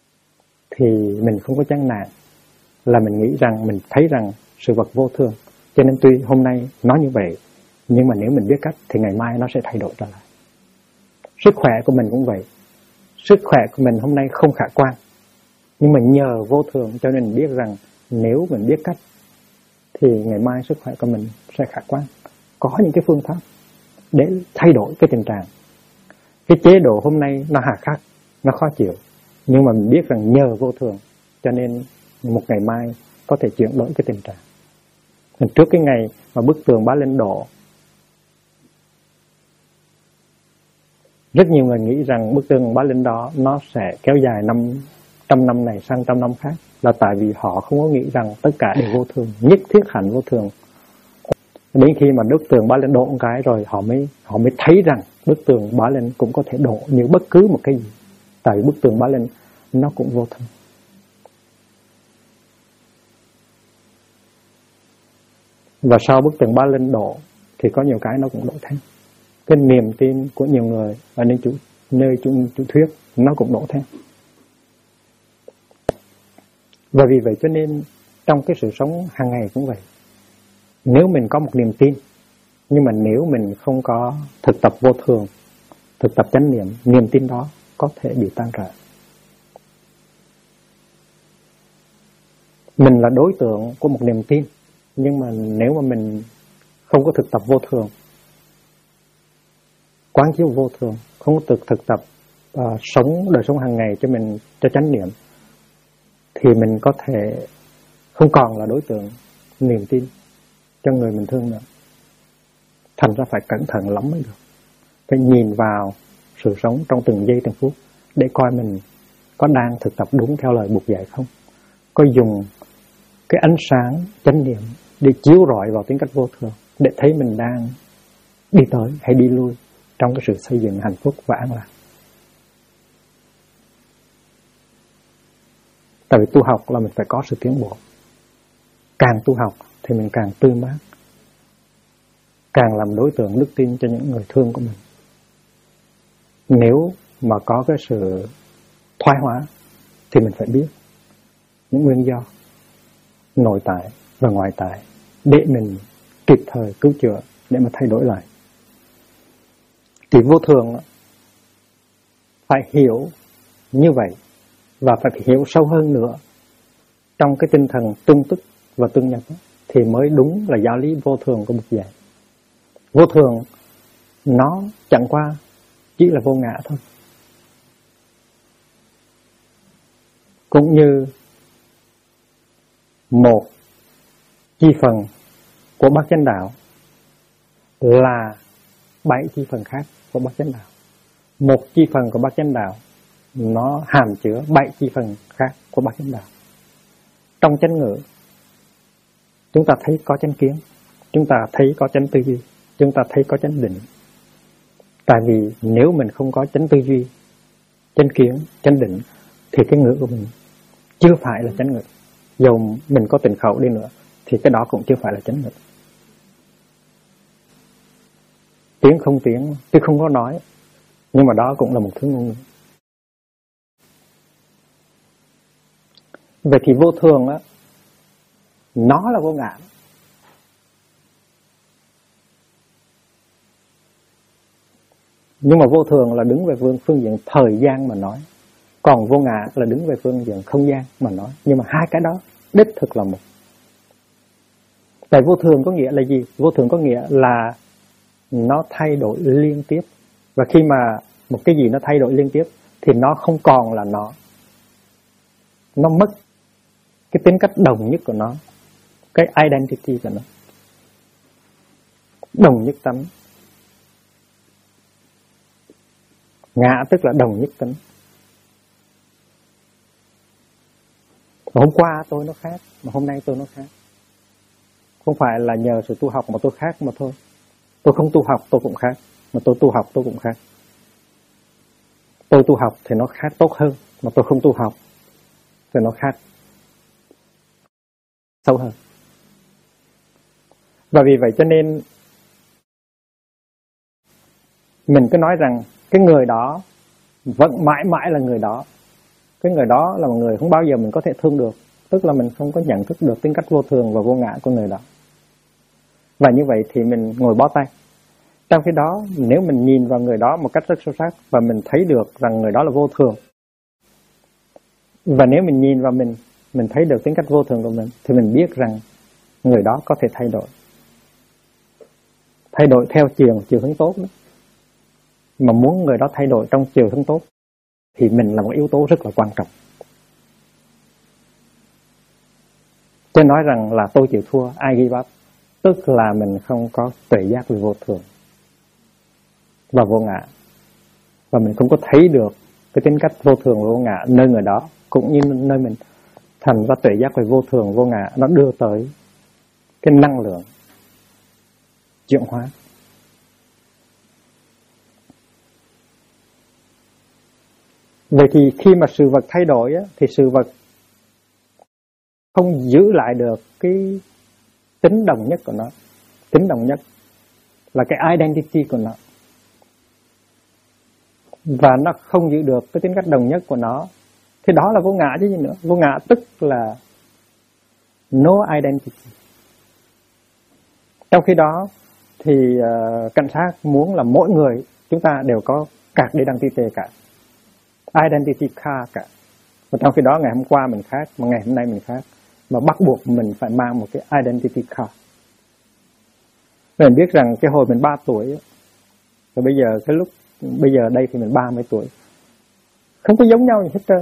thì mình không có chán nản, là mình nghĩ rằng, mình thấy rằng sự vật vô thường, Cho nên tuy hôm nay nói như vậy, nhưng mà nếu mình biết cách thì ngày mai nó sẽ thay đổi trở lại. Sức khỏe của mình cũng vậy. Sức khỏe của mình hôm nay không khả quan, nhưng mà nhờ vô thường cho nên mình biết rằng nếu mình biết cách thì ngày mai sức khỏe của mình sẽ khả quan. Có những cái phương pháp để thay đổi cái tình trạng. Cái chế độ hôm nay nó hà khắc, nó khó chịu, nhưng mà mình biết rằng nhờ vô thường cho nên một ngày mai có thể chuyển đổi cái tình trạng. Trước cái ngày mà bức tường Bá Linh đổ, rất nhiều người nghĩ rằng bức tường Bá Linh đó nó sẽ kéo dài 500 năm này sang 100 năm khác, là tại vì họ không có nghĩ rằng tất cả đều vô thường, nhất thiết hạnh vô thường. Đến khi mà bức tường Bá Linh đổ một cái rồi họ mới thấy rằng bức tường Bá Linh cũng có thể đổ như bất cứ một cái gì, tại vì bức tường Bá Linh nó cũng vô thường. Và sau bức tường Bá Linh đổ thì có nhiều cái nó cũng đổ theo. Cái niềm tin của nhiều người ở nơi chủ thuyết nó cũng đổ theo. Và vì vậy cho nên trong cái sự sống hàng ngày cũng vậy. Nếu mình có một niềm tin, nhưng mà nếu mình không có thực tập vô thường, thực tập chánh niệm, niềm tin đó có thể bị tan rã. Mình là đối tượng của một niềm tin, nhưng mà nếu mà mình không có thực tập vô thường, quán chiếu vô thường, không có thực tập sống đời sống hàng ngày cho mình, cho chánh niệm, thì mình có thể không còn là đối tượng niềm tin cho người mình thương nữa. Thành ra phải cẩn thận lắm mới được. Phải nhìn vào sự sống trong từng giây từng phút để coi mình có đang thực tập đúng theo lời Bụt dạy không, có dùng cái ánh sáng chánh niệm để chiếu rọi vào tính cách vô thường, để thấy mình đang đi tới hay đi lui trong cái sự xây dựng hạnh phúc và an lạc. Tại vì tu học là mình phải có sự tiến bộ. Càng tu học thì mình càng tươi mát, càng làm đối tượng đức tin cho những người thương của mình. Nếu mà có cái sự thoái hóa thì mình phải biết những nguyên do nội tại và ngoại tại để mình kịp thời cứu chữa, để mà thay đổi lại. Thì vô thường phải hiểu như vậy, và phải hiểu sâu hơn nữa trong cái tinh thần tương tức và tương nhập, thì mới đúng là giáo lý vô thường của Bụt dạy. Vô thường nó chẳng qua chỉ là vô ngã thôi. Cũng như một chi phần của bát chánh đạo là 7 chi phần khác của bát chánh đạo. Một chi phần của bát chánh đạo nó hàm chứa 7 chi phần khác của bát chánh đạo. Trong chánh ngữ chúng ta thấy có chánh kiến, chúng ta thấy có chánh tư duy, chúng ta thấy có chánh định. Tại vì nếu mình không có chánh tư duy, chánh kiến, chánh định thì cái ngữ của mình chưa phải là chánh ngữ. Dù mình có tịnh khẩu đi nữa thì cái đó cũng chưa phải là chánh ngữ. Tiếng không tiếng, tôi không có nói, nhưng mà đó cũng là một thứ ngôn ngữ. Vậy thì vô thường á, nó là vô ngã. Nhưng mà vô thường là đứng về phương diện thời gian mà nói, còn vô ngã là đứng về phương diện không gian mà nói. Nhưng mà hai cái đó đích thực là một. Tại vô thường có nghĩa là gì? Vô thường có nghĩa là nó thay đổi liên tiếp. Và khi mà một cái gì nó thay đổi liên tiếp thì nó không còn là nó. Nó mất cái tính cách đồng nhất của nó, cái identity của nó. Đồng nhất tánh. Ngã tức là đồng nhất tánh. Hôm qua tôi nó khác, mà hôm nay tôi nó khác. Không phải là nhờ sự tu học mà tôi khác mà thôi. Tôi không tu học tôi cũng khác, mà tôi tu học tôi cũng khác. Tôi tu học thì nó khác tốt hơn, mà tôi không tu học thì nó khác sâu hơn. Và vì vậy cho nên mình cứ nói rằng cái người đó vẫn mãi mãi là người đó. Cái người đó là một người không bao giờ mình có thể thương được. Tức là mình không có nhận thức được tính cách vô thường và vô ngã của người đó. Và như vậy thì mình ngồi bó tay. Trong khi đó, nếu mình nhìn vào người đó một cách rất sâu sắc và mình thấy được rằng người đó là vô thường, và nếu mình nhìn vào mình thấy được tính cách vô thường của mình, thì mình biết rằng người đó có thể thay đổi. Thay đổi theo chiều hướng tốt đó. Mà muốn người đó thay đổi trong chiều hướng tốt thì mình là một yếu tố rất là quan trọng. Tôi nói rằng là tôi chịu thua, I give up, tức là mình không có tuệ giác về vô thường và vô ngã, và mình không có thấy được cái tính cách vô thường và vô ngã nơi người đó, cũng như nơi mình. Thành ra tuệ giác về vô thường vô ngã nó đưa tới cái năng lượng chuyển hóa. Vậy thì khi mà sự vật thay đổi á, thì sự vật không giữ lại được cái tính đồng nhất của nó. Tính đồng nhất là cái identity của nó. Và nó không giữ được cái tính cách đồng nhất của nó, thì đó là vô ngã chứ gì nữa. Vô ngã tức là no identity. Trong khi đó thì cảnh sát muốn là mỗi người chúng ta đều có card identity cả, identity card cả. Và trong khi đó ngày hôm qua mình khác, mà ngày hôm nay mình khác, mà bắt buộc mình phải mang một cái identity card. Mình biết rằng cái hồi mình 3 tuổi, rồi bây giờ cái lúc bây giờ đây thì mình 30 tuổi, không có giống nhau gì hết trơn.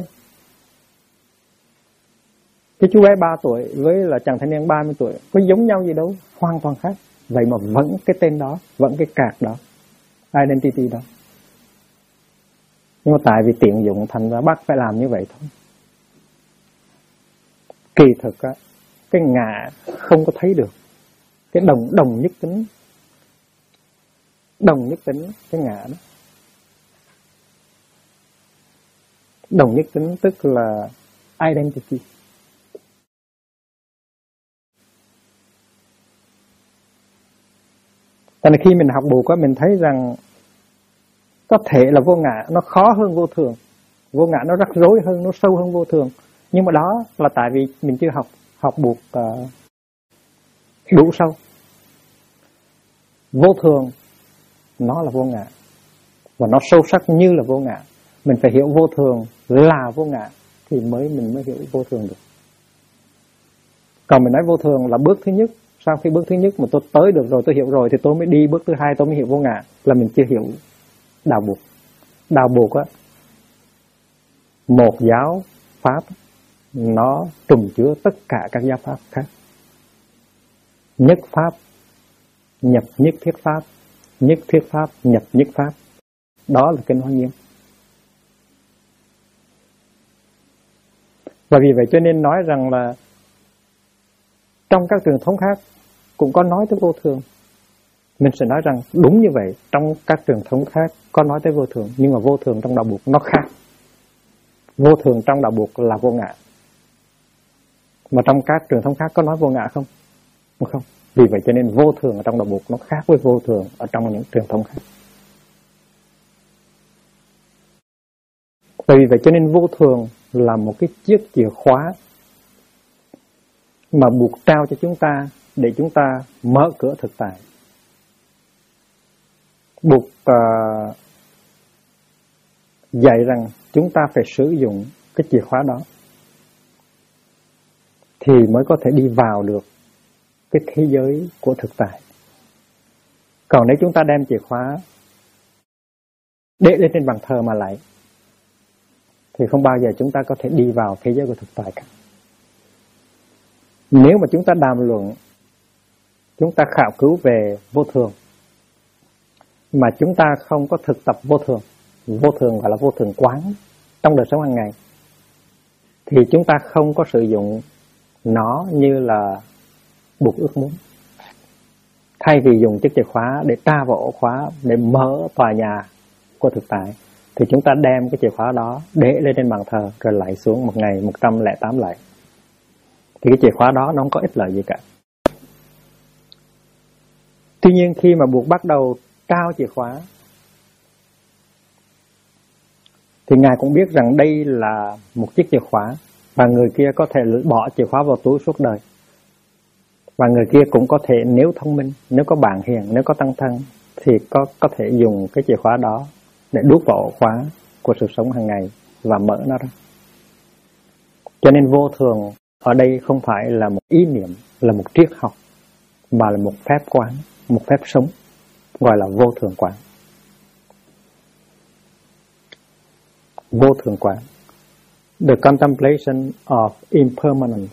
Cái chú bé 3 tuổi với là chàng thanh niên 30 tuổi có giống nhau gì đâu, hoàn toàn khác. Vậy mà vẫn cái tên đó, vẫn cái card đó, identity đó. Nhưng mà tại vì tiện dụng thành ra bắt phải làm như vậy thôi. Kỳ thực á, cái ngã không có thấy được cái đồng nhất tính. Đồng nhất tính cái ngã đó. Đồng nhất tính tức là identity. Tại vì khi mình học Bụt á, mình thấy rằng có thể là vô ngã nó khó hơn vô thường, vô ngã nó rắc rối hơn, nó sâu hơn vô thường. Nhưng mà đó là tại vì mình chưa học Bụt đủ sâu. Vô thường nó là vô ngã, và nó sâu sắc như là vô ngã. Mình phải hiểu vô thường là vô ngã thì mình mới hiểu vô thường được. Còn mình nói vô thường là bước thứ nhất, sau khi bước thứ nhất mà tôi tới được rồi, tôi hiểu rồi, thì tôi mới đi bước thứ hai, tôi mới hiểu vô ngã, là mình chưa hiểu đạo Bụt. Đạo Bụt á, một giáo pháp nó trùm chứa tất cả các giáo pháp khác. Nhất pháp nhập nhất thiết pháp, nhất thiết pháp nhập nhất pháp. Đó là kinh Hoa Nghiêm. Và vì vậy cho nên nói rằng là trong các truyền thống khác cũng có nói tới vô thường. Mình sẽ nói rằng đúng như vậy, trong các truyền thống khác có nói tới vô thường, nhưng mà vô thường trong đạo Bụt nó khác. Vô thường trong đạo Bụt là vô ngã. Mà trong các truyền thống khác có nói vô ngã không? Không. Vì vậy cho nên vô thường ở trong đạo Bụt nó khác với vô thường ở trong những truyền thống khác. Vì vậy cho nên vô thường là một cái chiếc chìa khóa mà Bụt trao cho chúng ta để chúng ta mở cửa thực tại. Bụt dạy rằng chúng ta phải sử dụng cái chìa khóa đó thì mới có thể đi vào được cái thế giới của thực tại. Còn nếu chúng ta đem chìa khóa để lên trên bàn thờ mà lại thì không bao giờ chúng ta có thể đi vào thế giới của thực tại cả. Nếu mà chúng ta đàm luận, chúng ta khảo cứu về vô thường mà chúng ta không có thực tập vô thường gọi là vô thường quán trong đời sống hàng ngày, thì chúng ta không có sử dụng nó như là Bụt ước muốn. Thay vì dùng chiếc chìa khóa để tra vào ổ khóa, để mở tòa nhà của thực tại, thì chúng ta đem cái chìa khóa đó để lên trên bàn thờ rồi lại xuống một ngày 108 lại. Thì cái chìa khóa đó nó không có ích lợi gì cả. Tuy nhiên khi mà Bụt bắt đầu trao chìa khóa thì Ngài cũng biết rằng đây là một chiếc chìa khóa và người kia có thể bỏ chìa khóa vào túi suốt đời. Và người kia cũng có thể, nếu thông minh, nếu có bạn hiền, nếu có tăng thân, thì có thể dùng cái chìa khóa đó để đút vào ổ khóa của sự sống hàng ngày và mở nó ra. Cho nên vô thường ở đây không phải là một ý niệm, là một triết học, mà là một phép quán, một phép sống, gọi là vô thường quán. Vô thường quán, the contemplation of impermanence.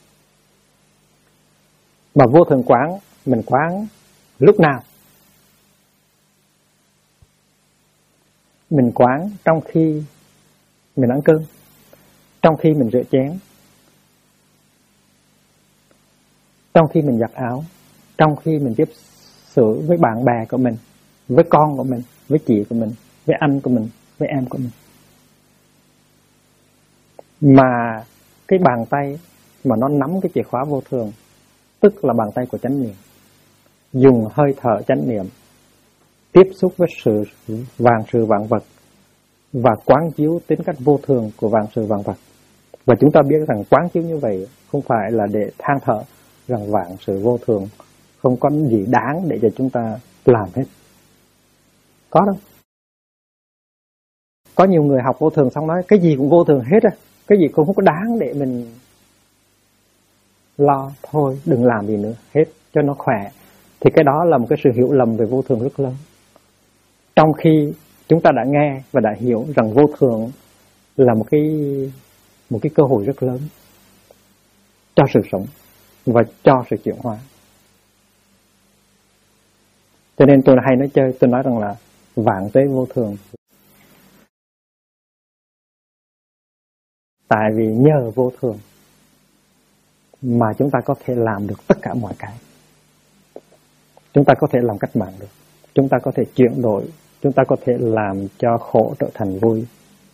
Mà vô thường quán, mình quán lúc nào? Mình quán trong khi mình ăn cơm, trong khi mình rửa chén, trong khi mình giặt áo, trong khi mình tiếp xử với bạn bè của mình, với con của mình, với chị của mình, với anh của mình, với em của mình. Mà cái bàn tay mà nó nắm cái chìa khóa vô thường, tức là bàn tay của chánh niệm, dùng hơi thở chánh niệm tiếp xúc với sự vạn vật và quán chiếu tính cách vô thường của vạn sự vạn vật. Và chúng ta biết rằng quán chiếu như vậy không phải là để than thở rằng vạn sự vô thường, không có gì đáng để cho chúng ta làm hết. Có đâu. Có nhiều người học vô thường xong nói cái gì cũng vô thường hết á, cái gì cũng không có đáng để mình lo, thôi đừng làm gì nữa hết cho nó khỏe. Thì cái đó là một cái sự hiểu lầm về vô thường rất lớn. Trong khi chúng ta đã nghe và đã hiểu rằng vô thường là một cái cơ hội rất lớn cho sự sống và cho sự chuyển hóa. Cho nên tôi hay nói chơi, tôi nói rằng là vạn tuế vô thường. Tại vì nhờ vô thường mà chúng ta có thể làm được tất cả mọi cái. Chúng ta có thể làm cách mạng được, chúng ta có thể chuyển đổi, chúng ta có thể làm cho khổ trở thành vui.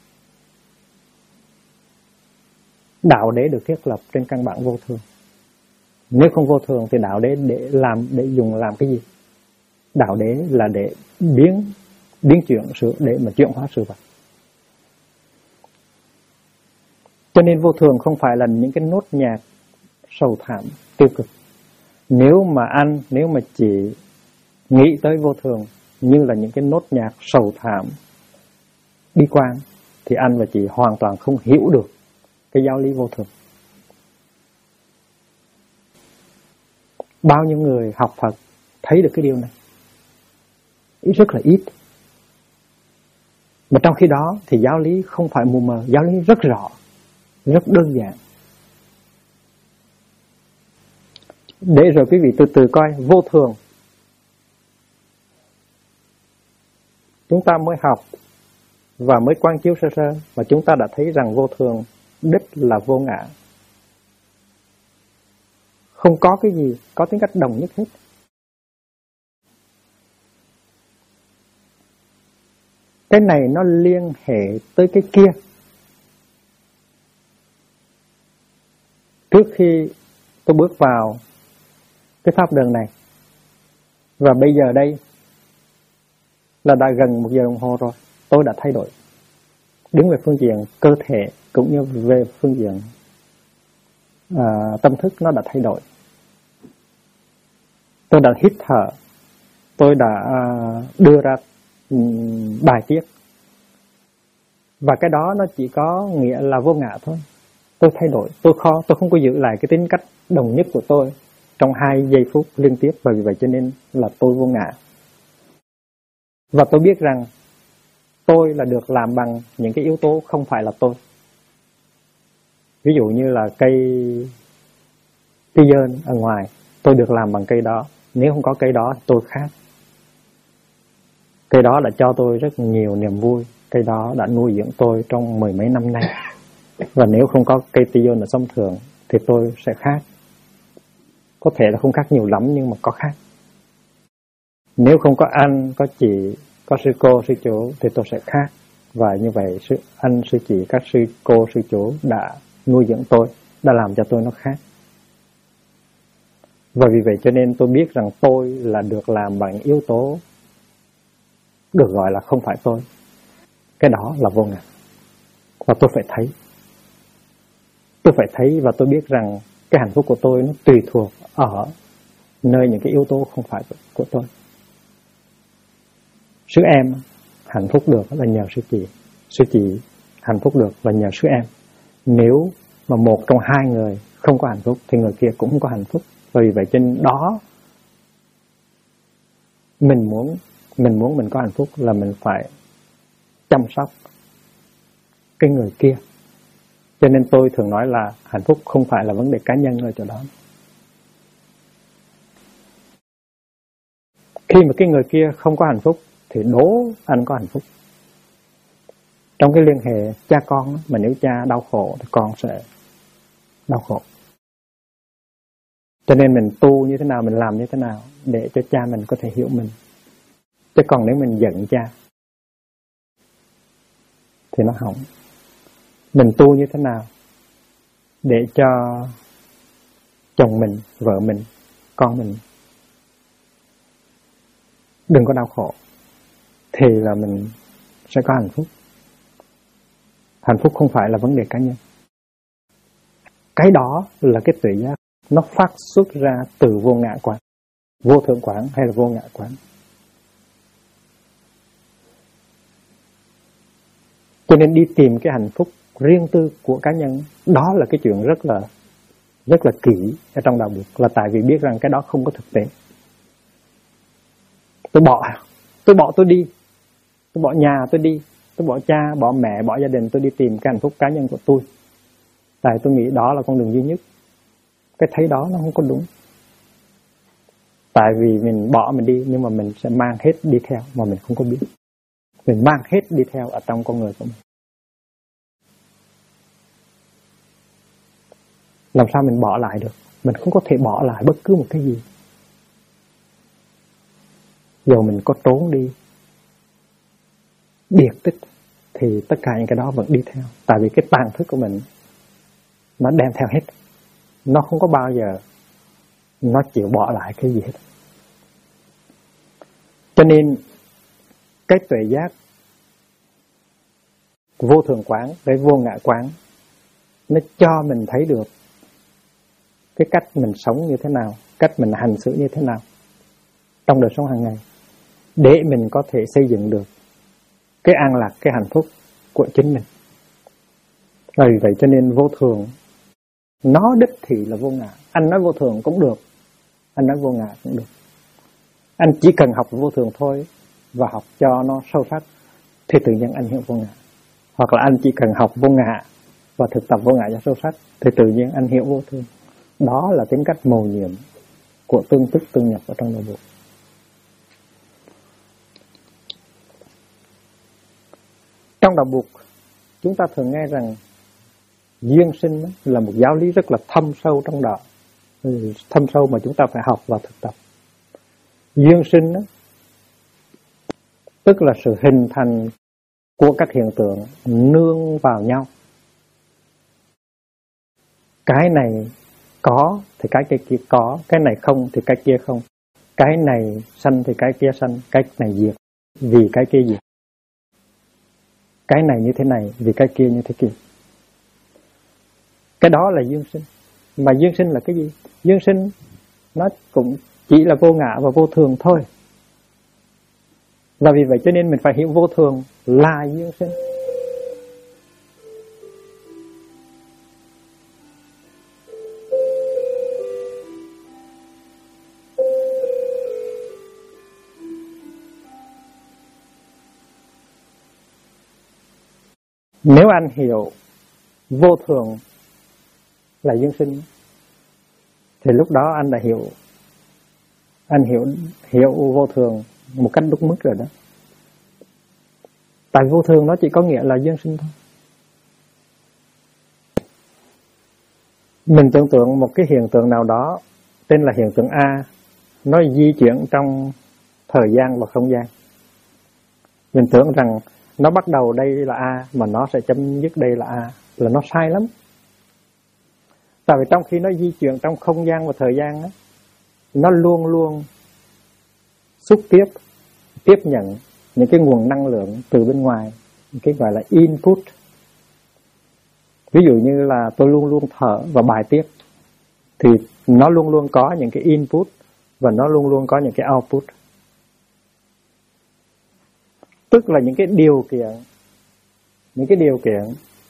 Đạo đế được thiết lập trên căn bản vô thường. Nếu không vô thường thì đạo đế để dùng làm cái gì? Đạo đế là để biến chuyển sự, để mà chuyển hóa sự vật. Cho nên vô thường không phải là những cái nốt nhạc sầu thảm tiêu cực. Nếu mà chỉ nghĩ tới vô thường như là những cái nốt nhạc sầu thảm bi quan, thì anh và chị hoàn toàn không hiểu được cái giáo lý vô thường. Bao nhiêu người học Phật thấy được cái điều này? Rất là ít. Mà trong khi đó thì giáo lý không phải mù mờ, giáo lý rất rõ, rất đơn giản. Để rồi quý vị từ từ coi vô thường. Chúng ta mới học và mới quán chiếu sơ sơ, và chúng ta đã thấy rằng vô thường đích là vô ngã. Không có cái gì có tính cách đồng nhất hết. Cái này nó liên hệ tới cái kia. Trước khi tôi bước vào cái pháp đường này, và bây giờ đây là đã gần 1 giờ đồng hồ rồi, tôi đã thay đổi. Đứng về phương diện cơ thể cũng như về phương diện tâm thức nó đã thay đổi. Tôi đã hít thở, tôi đã đưa ra bài tiết. Và cái đó nó chỉ có nghĩa là vô ngã thôi. Tôi thay đổi, tôi không có giữ lại cái tính cách đồng nhất của tôi trong 2 giây phút liên tiếp, và vì vậy cho nên là tôi vô ngã. Và tôi biết rằng tôi là được làm bằng những cái yếu tố không phải là tôi. Ví dụ như là cây dơn ở ngoài, tôi được làm bằng cây đó. Nếu không có cây đó, tôi khác. Cây đó đã cho tôi rất nhiều niềm vui. Cây đó đã nuôi dưỡng tôi trong 10 mấy năm nay. Và nếu không có cây dơn ở sông Thường thì tôi sẽ khác. Có thể là không khác nhiều lắm nhưng mà có khác. Nếu không có anh, có chị, có sư cô, sư chủ thì tôi sẽ khác. Và như vậy anh, sư chị, các sư cô, sư chủ đã nuôi dưỡng tôi, đã làm cho tôi nó khác. Và vì vậy cho nên tôi biết rằng tôi là được làm bằng yếu tố được gọi là không phải tôi. Cái đó là vô ngã. Và tôi phải thấy. Tôi phải thấy và tôi biết rằng cái hạnh phúc của tôi nó tùy thuộc ở nơi những cái yếu tố không phải của tôi. Sư em hạnh phúc được là nhờ sư chị hạnh phúc được là nhờ sư em. Nếu mà một trong hai người không có hạnh phúc thì người kia cũng không có hạnh phúc. Vì vậy trên đó mình muốn mình có hạnh phúc là mình phải chăm sóc cái người kia. Cho nên tôi thường nói là hạnh phúc không phải là vấn đề cá nhân ở chỗ đó. Khi mà cái người kia không có hạnh phúc thì đố anh có hạnh phúc. Trong cái liên hệ cha con mà nếu cha đau khổ thì con sẽ đau khổ. Cho nên mình tu như thế nào, mình làm như thế nào để cho cha mình có thể hiểu mình. Chứ còn nếu mình giận cha thì nó hỏng. Mình tu như thế nào để cho chồng mình, vợ mình, con mình đừng có đau khổ thì là mình sẽ có hạnh phúc. Hạnh phúc không phải là vấn đề cá nhân. Cái đó là cái tuệ giác, nó phát xuất ra từ vô ngã quán, vô thượng quán hay là vô ngã quán. Cho nên đi tìm cái hạnh phúc riêng tư của cá nhân, đó là cái chuyện rất là kỹ ở trong đạo Phật, là tại vì biết rằng cái đó không có thực tế. Tôi bỏ tôi đi, tôi bỏ nhà tôi đi, tôi bỏ cha, bỏ mẹ, bỏ gia đình, tôi đi tìm cái hạnh phúc cá nhân của tôi. Tại tôi nghĩ đó là con đường duy nhất. Cái thấy đó nó không có đúng. Tại vì mình bỏ mình đi nhưng mà mình sẽ mang hết đi theo mà mình không có biết. Mình mang hết đi theo ở trong con người của mình. Làm sao mình bỏ lại được? Mình không có thể bỏ lại bất cứ một cái gì. Dù mình có trốn đi, biệt tích, thì tất cả những cái đó vẫn đi theo. Tại vì cái tàn thức của mình nó đem theo hết. Nó không có bao giờ nó chịu bỏ lại cái gì hết. Cho nên cái tuệ giác vô thường quán với vô ngã quán nó cho mình thấy được cái cách mình sống như thế nào, cách mình hành xử như thế nào trong đời sống hàng ngày, để mình có thể xây dựng được cái an lạc, cái hạnh phúc của chính mình. Vì vậy cho nên vô thường nó đích thị là vô ngã. Anh nói vô thường cũng được, anh nói vô ngã cũng được. Anh chỉ cần học vô thường thôi và học cho nó sâu sắc thì tự nhiên anh hiểu vô ngã. Hoặc là anh chỉ cần học vô ngã và thực tập vô ngã cho sâu sắc thì tự nhiên anh hiểu vô thường. Đó là tính cách mầu nhiệm của tương tức tương nhập ở trong nội bộ. Trong đạo Phật chúng ta thường nghe rằng duyên sinh là một giáo lý rất là thâm sâu trong đạo, thâm sâu mà chúng ta phải học và thực tập. Duyên sinh tức là sự hình thành của các hiện tượng nương vào nhau. Cái này có thì cái kia có, cái này không thì cái kia không, cái này sanh thì cái kia sanh, cái này diệt vì cái kia diệt, cái này như thế này vì cái kia như thế kia. Cái đó là duyên sinh. Mà duyên sinh là cái gì? Duyên sinh nó cũng chỉ là vô ngã và vô thường thôi. Và vì vậy cho nên mình phải hiểu vô thường là duyên sinh. Nếu anh hiểu vô thường là duyên sinh thì lúc đó anh đã hiểu vô thường một cách đúng mức rồi đó. Tại vô thường nó chỉ có nghĩa là duyên sinh thôi. Mình tưởng tượng một cái hiện tượng nào đó tên là hiện tượng A, nó di chuyển trong thời gian và không gian. Mình tưởng rằng nó bắt đầu đây là A mà nó sẽ chấm dứt đây là A, là nó sai lắm. Tại vì trong khi nó di chuyển trong không gian và thời gian đó, nó luôn luôn xúc tiếp nhận những cái nguồn năng lượng từ bên ngoài, những cái gọi là input. Ví dụ như là tôi luôn luôn thở và bài tiết, thì nó luôn luôn có những cái input và nó luôn luôn có những cái output. Tức là những cái điều kiện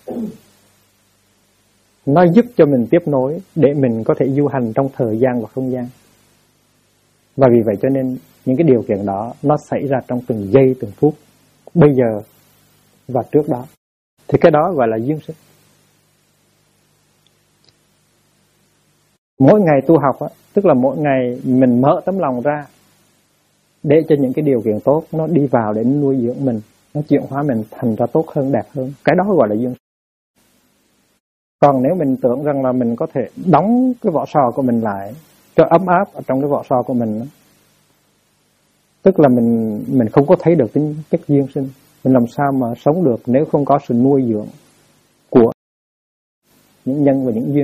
nó giúp cho mình tiếp nối để mình có thể du hành trong thời gian và không gian. Và vì vậy cho nên những cái điều kiện đó nó xảy ra trong từng giây từng phút, bây giờ và trước đó. Thì cái đó gọi là duyên sinh. Mỗi ngày tu học tức là mỗi ngày mình mở tấm lòng ra để cho những cái điều kiện tốt nó đi vào để nuôi dưỡng mình, nó chuyển hóa mình thành ra tốt hơn, đẹp hơn. Cái đó gọi là duyên sinh. Còn nếu mình tưởng rằng là mình có thể đóng cái vỏ sò của mình lại cho ấm áp ở trong cái vỏ sò của mình, tức là mình không có thấy được tính chất duyên sinh. Mình làm sao mà sống được nếu không có sự nuôi dưỡng của những nhân và những duyên.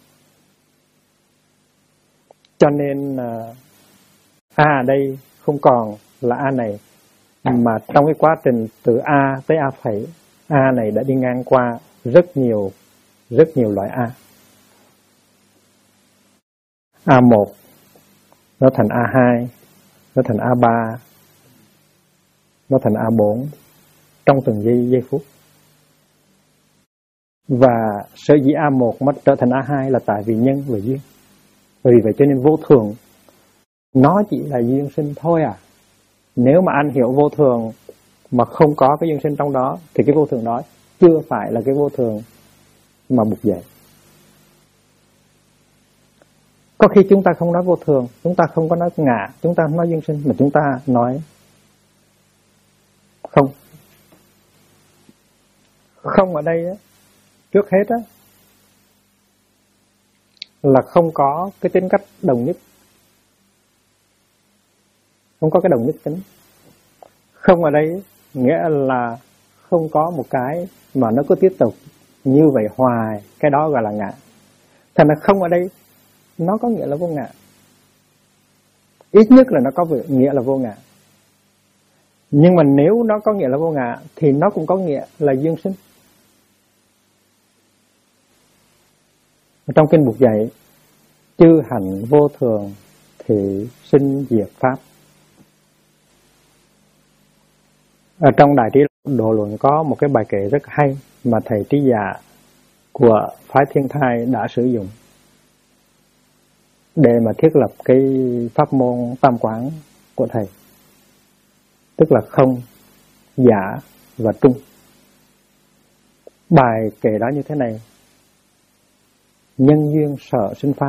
Cho nên A đây không còn là A này, mà trong cái quá trình từ A tới A phẩy, A này đã đi ngang qua rất nhiều loại A. A1 nó thành A2, nó thành A3, nó thành A4 trong từng giây phút. Và sở dĩ A1 mất trở thành A2 là tại vì nhân và duyên. Vì vậy cho nên vô thường nó chỉ là duyên sinh thôi à. Nếu mà anh hiểu vô thường mà không có cái duyên sinh trong đó thì cái vô thường đó chưa phải là cái vô thường mà bục dậy. Có khi chúng ta không nói vô thường, chúng ta không có nói ngã, chúng ta không nói duyên sinh, mà chúng ta nói không. Không ở đây á, trước hết á, là không có cái tính cách đồng nhất. Không có cái đồng nhất tính. Không ở đây nghĩa là không có một cái mà nó cứ tiếp tục như vậy hoài, cái đó gọi là ngã. Thành ra không ở đây nó có nghĩa là vô ngã. Ít nhất là nó có nghĩa là vô ngã. Nhưng mà nếu nó có nghĩa là vô ngã thì nó cũng có nghĩa là duyên sinh. Trong kinh Bụt dạy chư hành vô thường thì sinh diệt pháp. Ở trong Đại Trí Độ Luận có một cái bài kệ rất hay mà thầy Trí Dạ của phái Thiên Thai đã sử dụng để mà thiết lập cái pháp môn tam quán của thầy. Tức là không, giả và trung. Bài kệ đó như thế này: nhân duyên sở sinh pháp.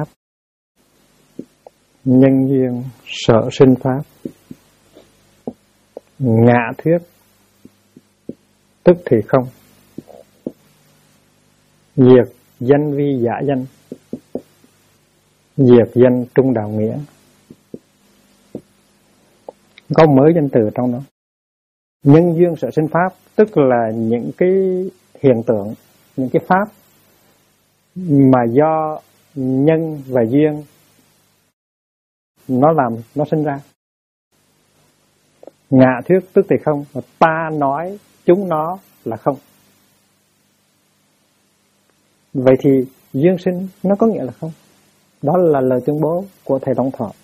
Nhân duyên sở sinh pháp. Ngã thuyết tức thì không. Diệt danh vi giả danh. Diệt danh trung đạo nghĩa. Có mới danh từ trong đó. Nhân duyên sở sinh pháp tức là những cái hiện tượng, những cái pháp mà do nhân và duyên nó làm, nó sinh ra. Ngã thuyết tức thì không, mà ta nói chúng nó là không. Vậy thì duyên sinh nó có nghĩa là không. Đó là lời tuyên bố của thầy Tổng Thọ.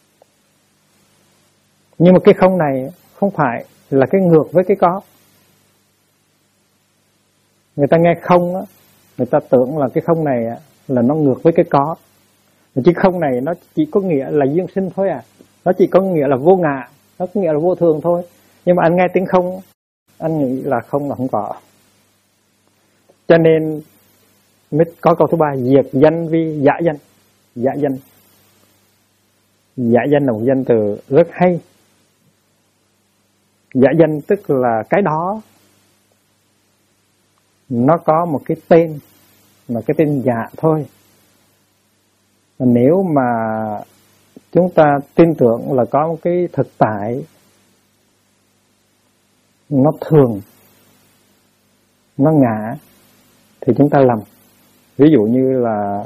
Nhưng mà cái không này không phải là cái ngược với cái có. Người ta nghe không á, người ta tưởng là cái không này là nó ngược với cái có. Chứ không này nó chỉ có nghĩa là duyên sinh thôi à. Nó chỉ có nghĩa là vô ngã, nó có nghĩa là vô thường thôi. Nhưng mà anh nghe tiếng không, anh nghĩ là không là không có. Cho nên mới có câu thứ ba: diệt danh vi giả danh. Giả danh. Giả danh là một danh từ rất hay. Giả danh tức là cái đó nó có một cái tên, mà cái tên giả thôi. Nếu mà chúng ta tin tưởng là có một cái thực tại nó thường, nó ngã, thì chúng ta lầm. Ví dụ như là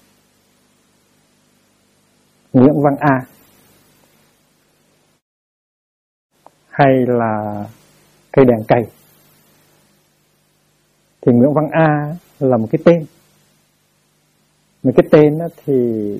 Nguyễn Văn A, hay là cây đèn cày, thì Nguyễn Văn A là một cái tên, Mà cái tên đó thì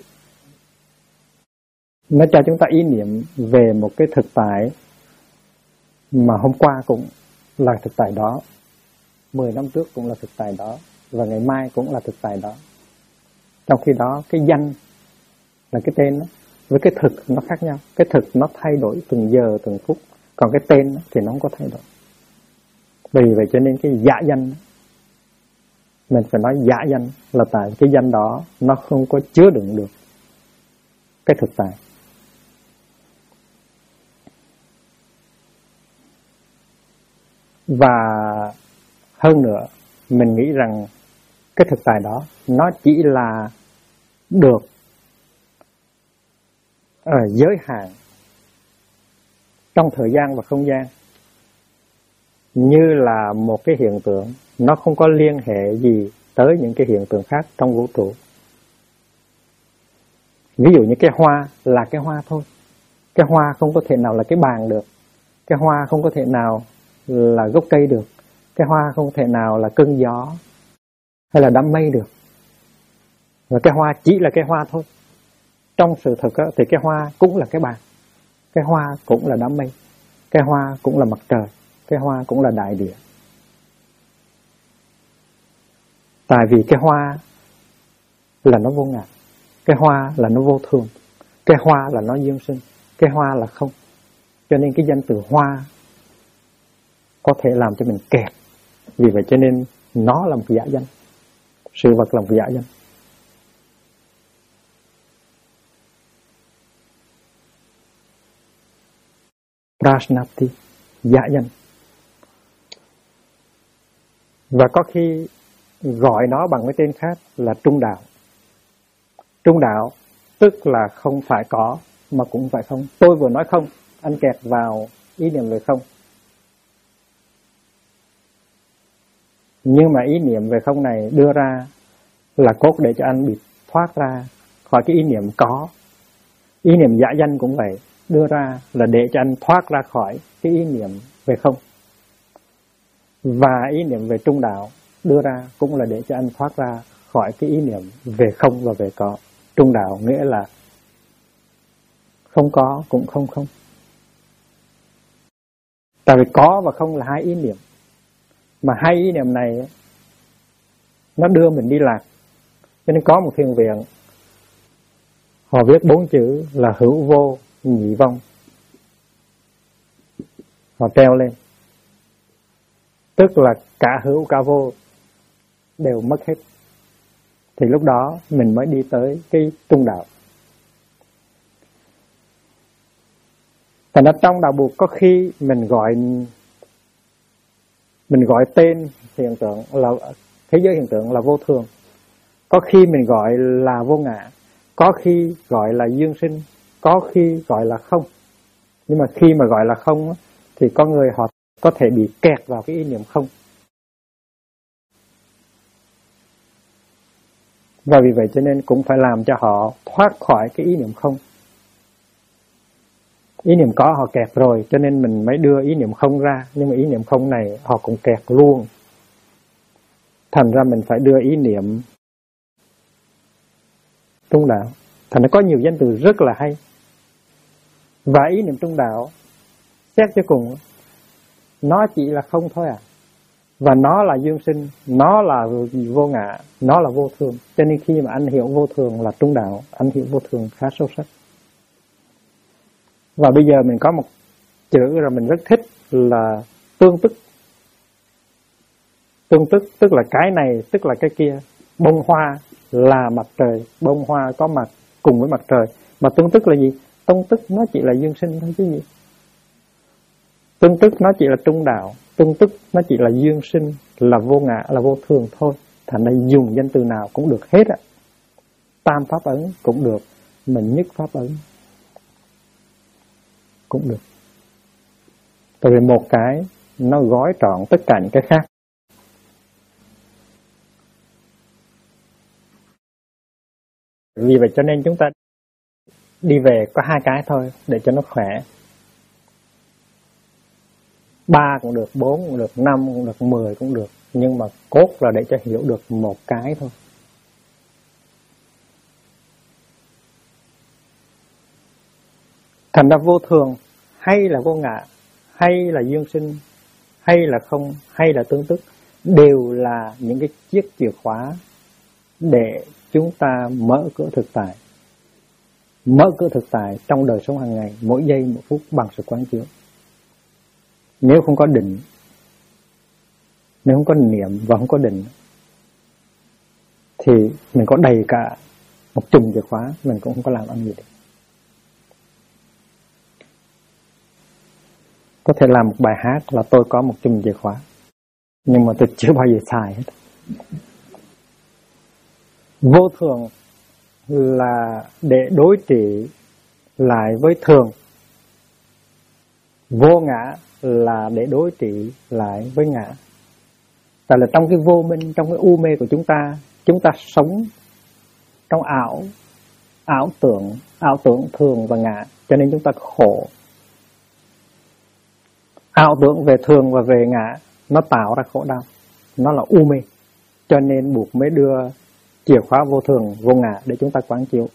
nó cho chúng ta ý niệm về một cái thực tại mà hôm qua cũng là thực tại đó, 10 năm trước cũng là thực tại đó, và ngày mai cũng là thực tại đó. Trong khi đó cái danh là cái tên đó, với cái thực nó khác nhau. Cái thực nó thay đổi từng giờ từng phút, còn cái tên đó thì nó không có thay đổi. Vì vậy cho nên cái giả danh, mình phải nói giả danh là tại cái danh đó nó không có chứa đựng được cái thực tại. Và hơn nữa, mình nghĩ rằng cái thực tại đó nó chỉ là được giới hạn trong thời gian và không gian, như là một cái hiện tượng, nó không có liên hệ gì tới những cái hiện tượng khác trong vũ trụ. Ví dụ như cái hoa là cái hoa thôi, cái hoa không có thể nào là cái bàn được, cái hoa không có thể nào là gốc cây được, cái hoa không thể nào là cơn gió hay là đám mây được. Và cái hoa chỉ là cái hoa thôi. Trong sự thực thì cái hoa cũng là cái bàn, cái hoa cũng là đám mây, cái hoa cũng là mặt trời, cái hoa cũng là đại địa. Tại vì cái hoa là nó vô ngã, cái hoa là nó vô thường, cái hoa là nó duyên sinh, cái hoa là không. Cho nên cái danh từ hoa có thể làm cho mình kẹt. Vì vậy cho nên nó là một giả danh, sự vật là một giả danh. Prajnati, giả danh. Và có khi gọi nó bằng cái tên khác là trung đạo. Trung đạo tức là không phải có mà cũng phải không. Tôi vừa nói không, anh kẹt vào ý niệm về không. Nhưng mà ý niệm về không này đưa ra là cốt để cho anh bị thoát ra khỏi cái ý niệm có. Ý niệm giả danh cũng vậy, đưa ra là để cho anh thoát ra khỏi cái ý niệm về không. Và ý niệm về trung đạo đưa ra cũng là để cho anh thoát ra khỏi cái ý niệm về không và về có. Trung đạo nghĩa là không có cũng không không. Tại vì có và không là hai ý niệm, mà hai ý niệm này nó đưa mình đi lạc. Cho nên có một thiền viện họ viết 4 chữ là hữu vô nhị vong, họ treo lên, tức là cả hữu cả vô đều mất hết. Thì lúc đó mình mới đi tới cái trung đạo. Thành ra trong đạo Bụt có khi mình gọi tên hiện tượng là thế giới hiện tượng là vô thường, có khi mình gọi là vô ngã, có khi gọi là duyên sinh, có khi gọi là không. Nhưng mà khi mà gọi là không thì có người họ có thể bị kẹt vào cái ý niệm không. Và vì vậy cho nên cũng phải làm cho họ thoát khỏi cái ý niệm không. Ý niệm có họ kẹt rồi, cho nên mình mới đưa ý niệm không ra. Nhưng mà ý niệm không này họ cũng kẹt luôn. Thành ra mình phải đưa ý niệm trung đạo. Thành ra có nhiều danh từ rất là hay. Và ý niệm trung đạo xét cho cùng nó chỉ là không thôi à. Và nó là duyên sinh, nó là vô ngã, nó là vô thường. Cho nên khi mà anh hiểu vô thường là trung đạo, anh hiểu vô thường khá sâu sắc. Và bây giờ mình có một chữ rồi mình rất thích là tương tức. Tương tức tức là cái này, tức là cái kia. Bông hoa là mặt trời, bông hoa có mặt cùng với mặt trời. Mà tương tức là gì? Tương tức nó chỉ là duyên sinh thôi chứ gì. Tương tức nó chỉ là trung đạo, tương tức nó chỉ là duyên sinh, là vô ngã, là vô thường thôi. Thành ra dùng danh từ nào cũng được hết á. Tam pháp ấn cũng được, mình nhất pháp ấn cũng được. Tại vì một cái nó gói trọn tất cả những cái khác. Vì vậy cho nên chúng ta đi về có 2 cái thôi để cho nó khỏe. 3 cũng được, 4 cũng được, 5 cũng được, 10 cũng được. Nhưng mà cốt là để cho hiểu được một cái thôi. Thành ra vô thường hay là vô ngã, hay là duyên sinh, hay là không, hay là tương tức, đều là những cái chiếc chìa khóa để chúng ta mở cửa thực tại. Mở cửa thực tại trong đời sống hàng ngày, mỗi giây mỗi phút bằng sự quán chiếu. Nếu không có định, nếu không có niệm và không có định, thì mình có đầy cả một chùm chìa khóa, mình cũng không có làm ăn gì được. Có thể làm một bài hát là tôi có một chùm chìa khóa, nhưng mà tôi chưa bao giờ xài hết. Vô thường là để đối trị lại với thường. Vô ngã là để đối trị lại với ngã. Tại là trong cái vô minh, trong cái u mê của chúng ta sống trong ảo tưởng thường và ngã, cho nên chúng ta khổ. Ảo tưởng về thường và về ngã nó tạo ra khổ đau, nó là u mê, cho nên buộc mới đưa chìa khóa vô thường, vô ngã để chúng ta quán chiếu.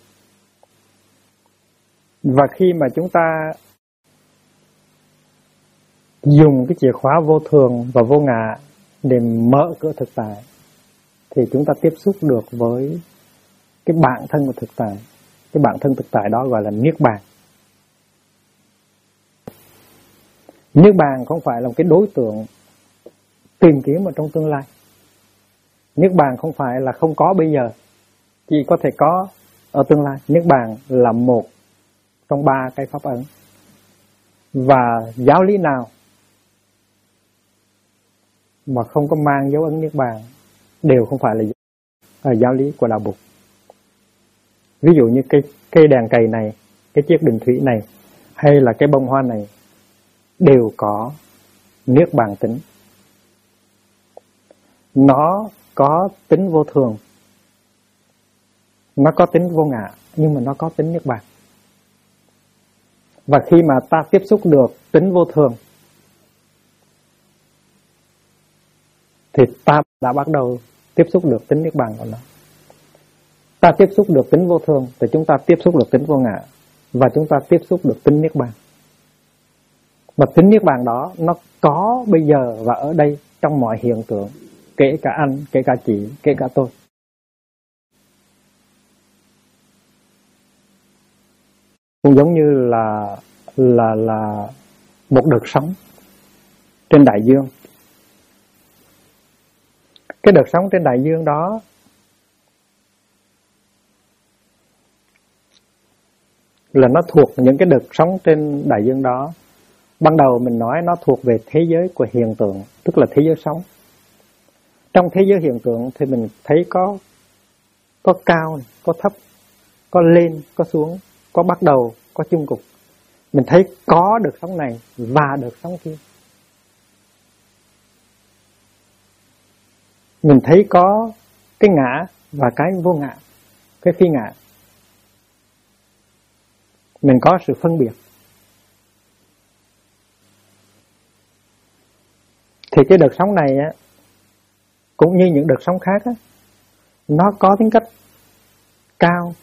Và khi mà chúng ta dùng cái chìa khóa vô thường và vô ngã để mở cửa thực tại, thì chúng ta tiếp xúc được với cái bản thân của thực tại. Cái bản thân thực tại đó gọi là Niết Bàn. Niết Bàn không phải là một cái đối tượng tìm kiếm ở trong tương lai. Niết Bàn không phải là không có bây giờ, chỉ có thể có ở tương lai. Niết Bàn là một trong 3 cái pháp ấn. Và giáo lý nào mà không có mang dấu ấn Niết Bàn đều không phải là giáo lý của Đạo Bụt. Ví dụ như cây đèn cầy này, cái chiếc bình thủy này, hay là cái bông hoa này đều có Niết Bàn tính. Nó có tính vô thường, nó có tính vô ngã, nhưng mà nó có tính Niết Bàn. Và khi mà ta tiếp xúc được tính vô thường, thì ta đã bắt đầu tiếp xúc được tính Niết Bàn của nó. Ta tiếp xúc được tính vô thường thì chúng ta tiếp xúc được tính vô ngã, và chúng ta tiếp xúc được tính Niết Bàn. Và tính Niết Bàn đó nó có bây giờ và ở đây trong mọi hiện tượng, kể cả anh, kể cả chị, kể cả tôi. Cũng giống như là một đợt sóng trên đại dương. Cái đợt sóng trên đại dương đó là nó thuộc những cái đợt sóng trên đại dương đó. Ban đầu mình nói nó thuộc về thế giới của hiện tượng, tức là thế giới sóng. Trong thế giới hiện tượng thì mình thấy có cao, có thấp, có lên, có xuống, có bắt đầu, có chung cục. Mình thấy có đợt sóng này và đợt sóng kia. Mình thấy có cái ngã và cái vô ngã, cái phi ngã. Mình có sự phân biệt. Thì cái đợt sóng này á, cũng như những đợt sóng khác á, nó có tính cách cao,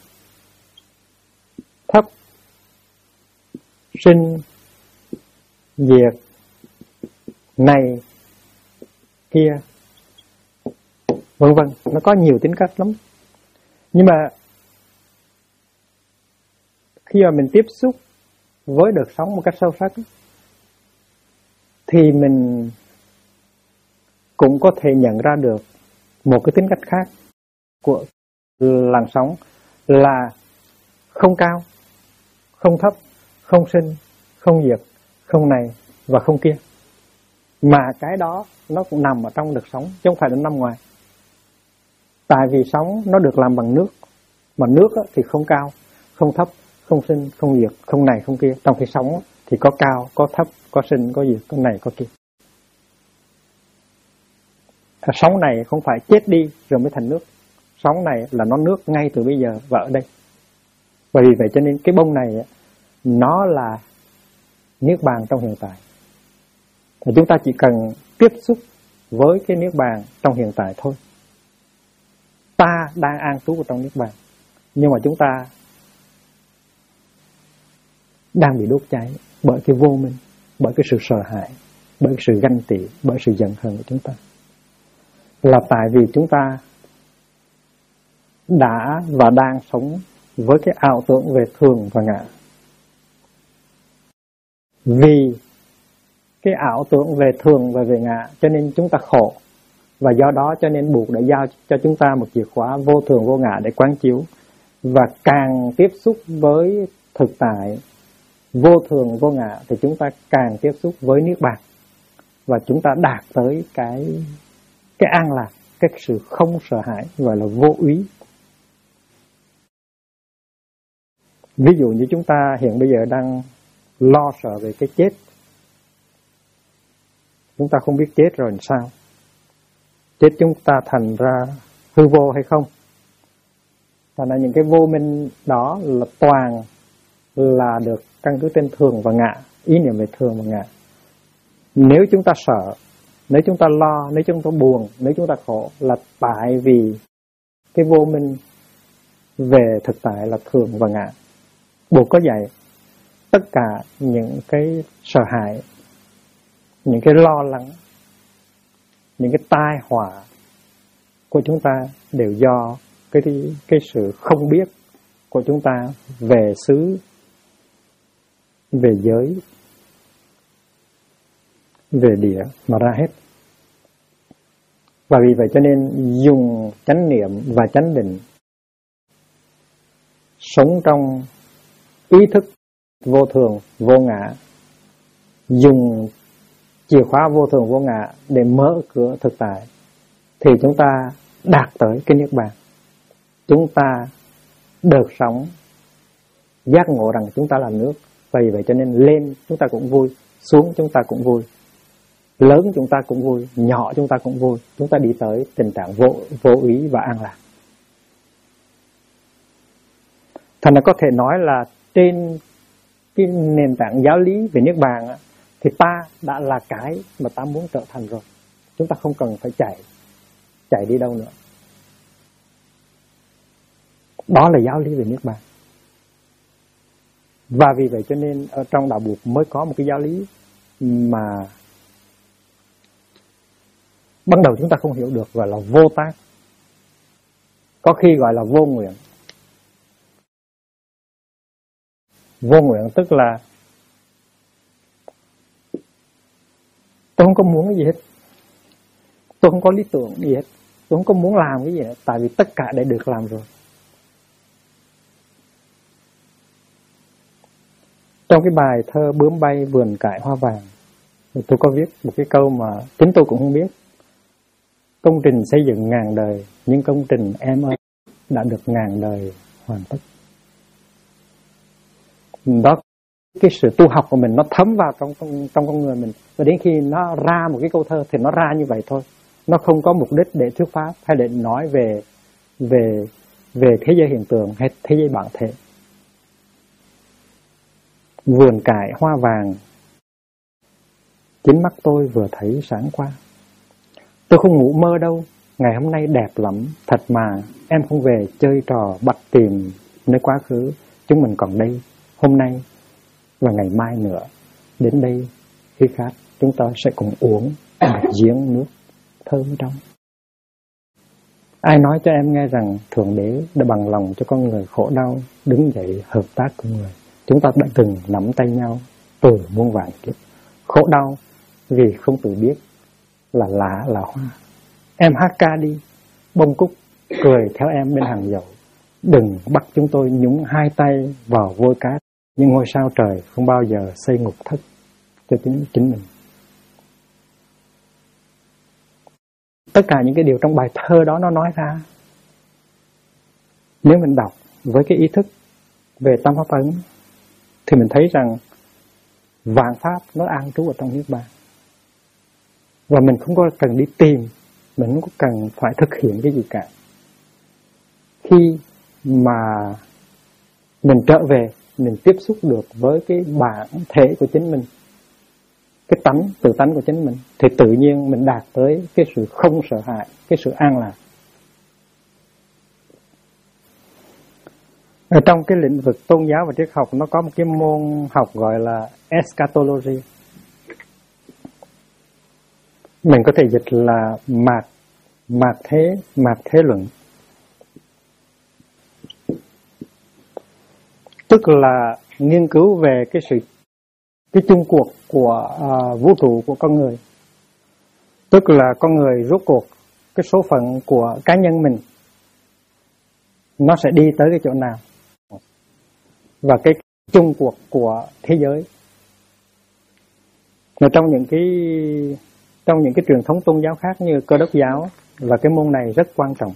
thấp, sinh, diệt, này, kia, vân vân. Nó có nhiều tính cách lắm. Nhưng mà khi mà mình tiếp xúc với đợt sóng một cách sâu sắc, thì mình cũng có thể nhận ra được một cái tính cách khác của làn sóng, là không cao, không thấp, không sinh, không diệt, không này và không kia. Mà cái đó nó cũng nằm ở trong đợt sóng, chứ không phải là nằm ngoài. Tại vì sóng nó được làm bằng nước, mà nước thì không cao, không thấp, không sinh, không diệt, không này, không kia. Trong khi sóng thì có cao, có thấp, có sinh, có diệt, có này, có kia. Sóng này không phải chết đi rồi mới thành nước. Sóng này là nó nước ngay từ bây giờ và ở đây. Và vì vậy cho nên cái bông này nó là Niết Bàn trong hiện tại. Và chúng ta chỉ cần tiếp xúc với cái Niết Bàn trong hiện tại thôi. Ta đang an trú trong Niết Bàn, nhưng mà chúng ta đang bị đốt cháy bởi cái vô minh, bởi cái sự sợ hãi, bởi cái sự ganh tị, bởi sự giận hờn của chúng ta. Là tại vì chúng ta đã và đang sống với cái ảo tưởng về thường và ngã. Vì cái ảo tưởng về thường và về ngã cho nên chúng ta khổ. Và do đó cho nên Buộc đã giao cho chúng ta một chìa khóa vô thường vô ngã để quán chiếu. Và càng tiếp xúc với thực tại vô thường vô ngã thì chúng ta càng tiếp xúc với Niết Bàn. Và chúng ta đạt tới cái an lạc, cái sự không sợ hãi, gọi là vô úy. Ví dụ như chúng ta hiện bây giờ đang lo sợ về cái chết. Chúng ta không biết chết rồi làm sao. Chết chúng ta thành ra hư vô hay không. Thành ra những cái vô minh đó là toàn là được căn cứ trên thường và ngã, ý niệm về thường và ngã. Nếu chúng ta sợ, nếu chúng ta lo, nếu chúng ta buồn, nếu chúng ta khổ là tại vì cái vô minh về thực tại là thường và ngã. Buộc có dạy tất cả những cái sợ hãi, những cái lo lắng, những cái tai họa của chúng ta đều do cái sự không biết của chúng ta về xứ, về giới, về địa mà ra hết. Và vì vậy cho nên dùng chánh niệm và chánh định, sống trong ý thức vô thường vô ngã, dùng chìa khóa vô thường vô ngã để mở cửa thực tại, thì chúng ta đạt tới cái Niết Bàn. Chúng ta được sống giác ngộ rằng chúng ta là nước. Vì vậy cho nên lên chúng ta cũng vui, xuống chúng ta cũng vui, lớn chúng ta cũng vui, nhỏ chúng ta cũng vui. Chúng ta đi tới tình trạng vô úy và an lạc. Thành ra có thể nói là trên cái nền tảng giáo lý về Niết Bàn á, thì ta đã là cái mà ta muốn trở thành rồi. Chúng ta không cần phải chạy đi đâu nữa. Đó là giáo lý về Niết Bàn. Và vì vậy cho nên ở trong đạo Buộc mới có một cái giáo lý mà ban đầu chúng ta không hiểu được, gọi là vô tác. Có khi gọi là vô nguyện. Vô nguyện tức là tôi không có muốn cái gì hết, tôi không có lý tưởng gì hết, tôi không có muốn làm cái gì hết, tại vì tất cả đã được làm rồi. Trong cái bài thơ Bướm bay vườn cải hoa vàng, tôi có viết một cái câu mà chính tôi cũng không biết. Công trình xây dựng ngàn đời, nhưng công trình em ơi đã được ngàn đời hoàn tất. Đó, cái sự tu học của mình nó thấm vào trong con người mình. Và đến khi nó ra một cái câu thơ thì nó ra như vậy thôi. Nó không có mục đích để thuyết pháp hay để nói về thế giới hiện tượng hay thế giới bản thể. Vườn cải hoa vàng, chính mắt tôi vừa thấy sáng qua. Tôi không ngủ mơ đâu, ngày hôm nay đẹp lắm, thật mà em không về chơi trò bắt tìm nơi quá khứ. Chúng mình còn đây, hôm nay và ngày mai nữa. Đến đây khi khát, chúng ta sẽ cùng uống một giếng nước thơm trong. Ai nói cho em nghe rằng Thượng Đế đã bằng lòng cho con người khổ đau đứng dậy hợp tác cùng người. Chúng ta đã từng nắm tay nhau từ muôn vàn kiếp. Khổ đau vì không tự biết là lá là hoa. Em hát ca đi, bông cúc cười theo em bên hàng dầu. Đừng bắt chúng tôi nhúng hai tay vào vôi cát. Nhưng ngôi sao trời không bao giờ xây ngục thất cho chính mình. Tất cả những cái điều trong bài thơ đó nó nói ra, nếu mình đọc với cái ý thức về tâm pháp ấn thì mình thấy rằng vạn pháp nó an trú ở trong Niết Bàn. Và mình không có cần đi tìm, mình không có cần phải thực hiện cái gì cả. Khi mà mình trở về, mình tiếp xúc được với cái bản thể của chính mình, cái tự tánh của chính mình, thì tự nhiên mình đạt tới cái sự không sợ hãi, cái sự an lạc. Ở trong cái lĩnh vực tôn giáo và triết học nó có một cái môn học gọi là eschatology. Mình có thể dịch là mạt thế luận. Tức là nghiên cứu về cái chung cuộc của vũ trụ, của con người. Tức là con người rốt cuộc cái số phận của cá nhân mình nó sẽ đi tới cái chỗ nào, và cái chung cuộc của thế giới. Và trong những cái truyền thống tôn giáo khác như Cơ Đốc giáo là cái môn này rất quan trọng.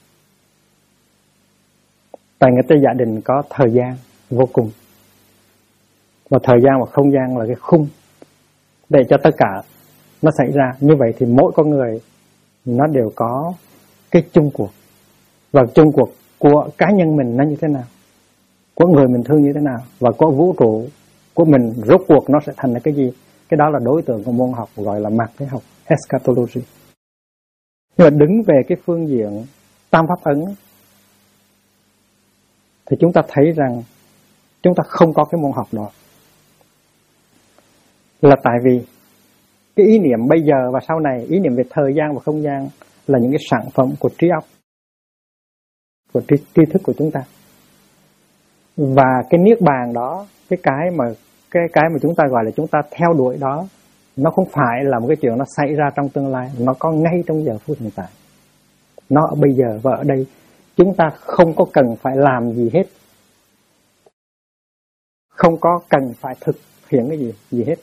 Tại người ta giả định có thời gian vô cùng, và thời gian và không gian là cái khung để cho tất cả nó xảy ra. Như vậy thì mỗi con người nó đều có cái chung cuộc, và chung cuộc của cá nhân mình nó như thế nào, của người mình thương như thế nào, và của vũ trụ của mình rốt cuộc nó sẽ thành là cái gì. Cái đó là đối tượng của môn học gọi là mạt thế học, eschatology. Nhưng mà đứng về cái phương diện tam pháp ấn thì chúng ta thấy rằng chúng ta không có cái môn học đó. Là tại vì cái ý niệm bây giờ và sau này, ý niệm về thời gian và không gian là những cái sản phẩm của trí óc, của tri thức của chúng ta. Và cái niết bàn đó, cái mà chúng ta gọi là chúng ta theo đuổi đó, nó không phải là một cái chuyện nó xảy ra trong tương lai, nó có ngay trong giờ phút hiện tại. Nó ở bây giờ và ở đây. Chúng ta không có cần phải làm gì hết, không có cần phải thực hiện cái gì hết.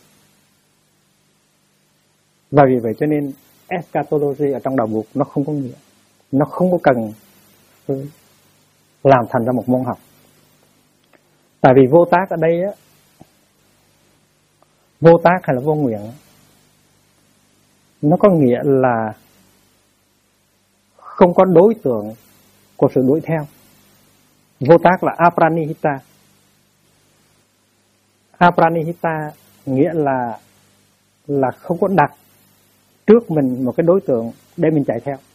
Và vì vậy cho nên eschatology ở trong đạo Phật nó không có nghĩa, nó không có cần làm thành ra một môn học. Tại vì vô tác ở đây á, vô tác hay là vô nguyện, nó có nghĩa là không có đối tượng của sự đuổi theo. Vô tác là apranihita. Apranihita nghĩa là không có đặt trước mình một cái đối tượng để mình chạy theo.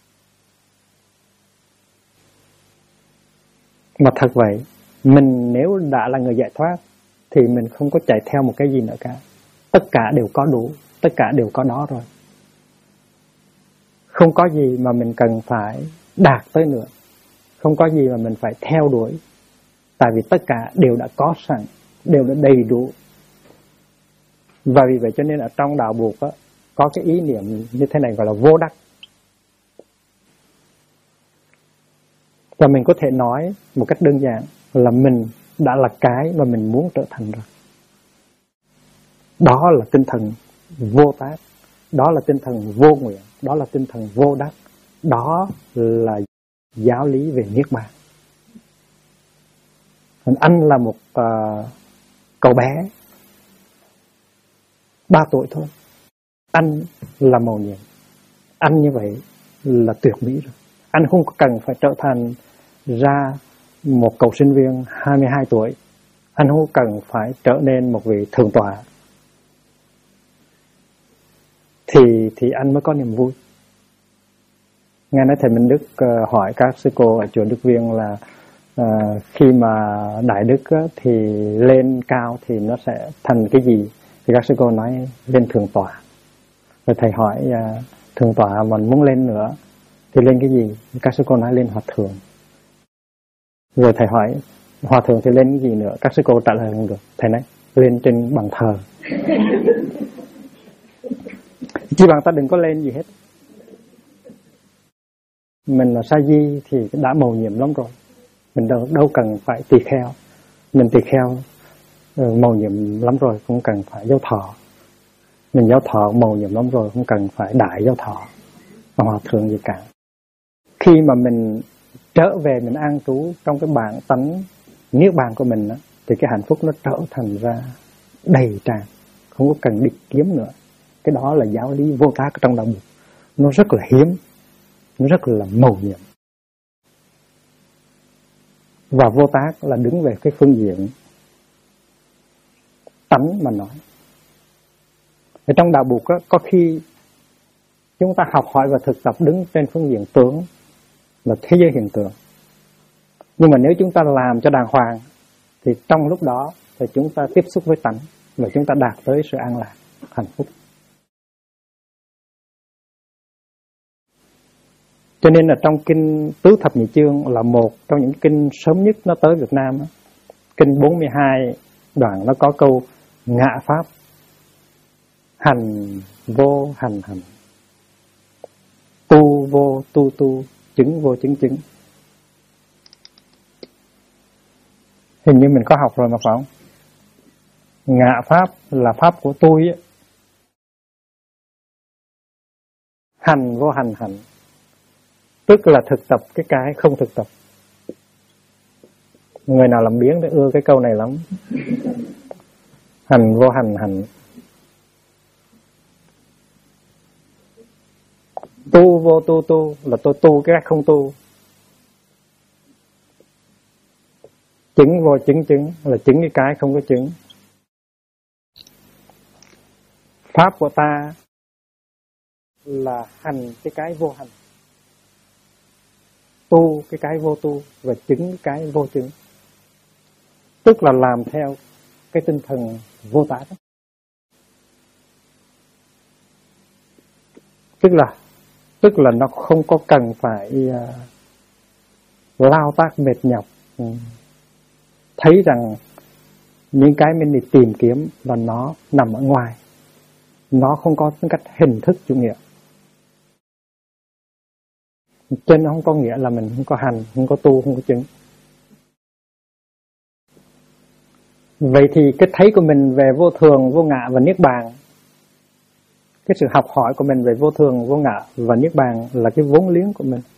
Mà thật vậy, mình nếu đã là người giải thoát thì mình không có chạy theo một cái gì nữa cả. Tất cả đều có đủ, tất cả đều có đó rồi. Không có gì mà mình cần phải đạt tới nữa, không có gì mà mình phải theo đuổi. Tại vì tất cả đều đã có sẵn, đều đã đầy đủ. Và vì vậy cho nên ở trong đạo Phật á, có cái ý niệm như thế này gọi là vô đắc. Và mình có thể nói một cách đơn giản là mình đã là cái mà mình muốn trở thành rồi. Đó là tinh thần vô tác, đó là tinh thần vô nguyện, đó là tinh thần vô đắc, đó là giáo lý về niết bàn. Anh là một cậu bé 3 tuổi thôi, anh là mầu nhiệm. Anh như vậy là tuyệt mỹ rồi. Anh không cần phải trở thành ra một cậu sinh viên 22 tuổi. Anh không cần phải trở nên một vị thượng tọa thì anh mới có niềm vui. Nghe nói thầy Minh Đức hỏi các sư cô ở chùa Đức Viên là khi mà đại đức thì lên cao thì nó sẽ thành cái gì? Thì các sư cô nói lên thượng tọa. Rồi thầy hỏi thượng tọa mà muốn lên nữa thì lên cái gì? Các sư cô nói lên hòa thượng. Rồi thầy hỏi hòa thượng thì lên cái gì nữa? Các sư cô trả lời không được. Thầy nói lên trên bàn thờ. Chỉ bằng ta đừng có lên gì hết. Mình là sa di thì đã mầu nhiệm lắm rồi. Mình đâu cần phải tỳ kheo. Mình tỳ kheo mầu nhiệm lắm rồi, không cần phải giáo thọ. Mình giáo thọ mầu nhiệm lắm rồi, không cần phải đại giáo thọ hòa thượng gì cả. Khi mà mình trở về mình an trú trong cái bản tánh niết bàn của mình đó, thì cái hạnh phúc nó trở thành ra đầy tràn, không có cần đi kiếm nữa. Cái đó là giáo lý vô tác trong đạo Phật. Nó rất là hiếm, nó rất là mầu nhiệm. Và vô tác là đứng về cái phương diện tánh mà nói. Ở trong đạo Phật có khi chúng ta học hỏi và thực tập đứng trên phương diện tướng là thế giới hiện tượng. Nhưng mà nếu chúng ta làm cho đàng hoàng thì trong lúc đó thì chúng ta tiếp xúc với tánh và chúng ta đạt tới sự an lạc, hạnh phúc. Cho nên là trong kinh Tứ Thập Nhị Chương là một trong những kinh sớm nhất nó tới Việt Nam. Kinh 42 đoạn nó có câu ngạ pháp, hành vô hành hành, tu vô tu tu, chứng vô chứng chứng. Hình như mình có học rồi mà phải không? Ngạ pháp là pháp của tôi ấy. Hành vô hành hành, tức là thực tập cái không thực tập. Người nào làm biếng thì ưa cái câu này lắm. Hành vô hành hành, tu vô tu tu là tôi tu cái không tu. Chứng vô chứng chứng là chứng cái không có chứng. Pháp của ta là hành cái vô hành, tu cái vô tu và chứng cái vô chứng. Tức là làm theo cái tinh thần vô tác. Tức là nó không có cần phải lao tác mệt nhọc. Thấy rằng những cái mình đi tìm kiếm là nó nằm ở ngoài, nó không có tính cách hình thức chủ nghĩa. Cho nên nó không có nghĩa là mình không có hành, không có tu, không có chứng. Vậy thì cái thấy của mình về vô thường, vô ngã và niết bàn, cái sự học hỏi của mình về vô thường, vô ngã và niết bàn là cái vốn liếng của mình.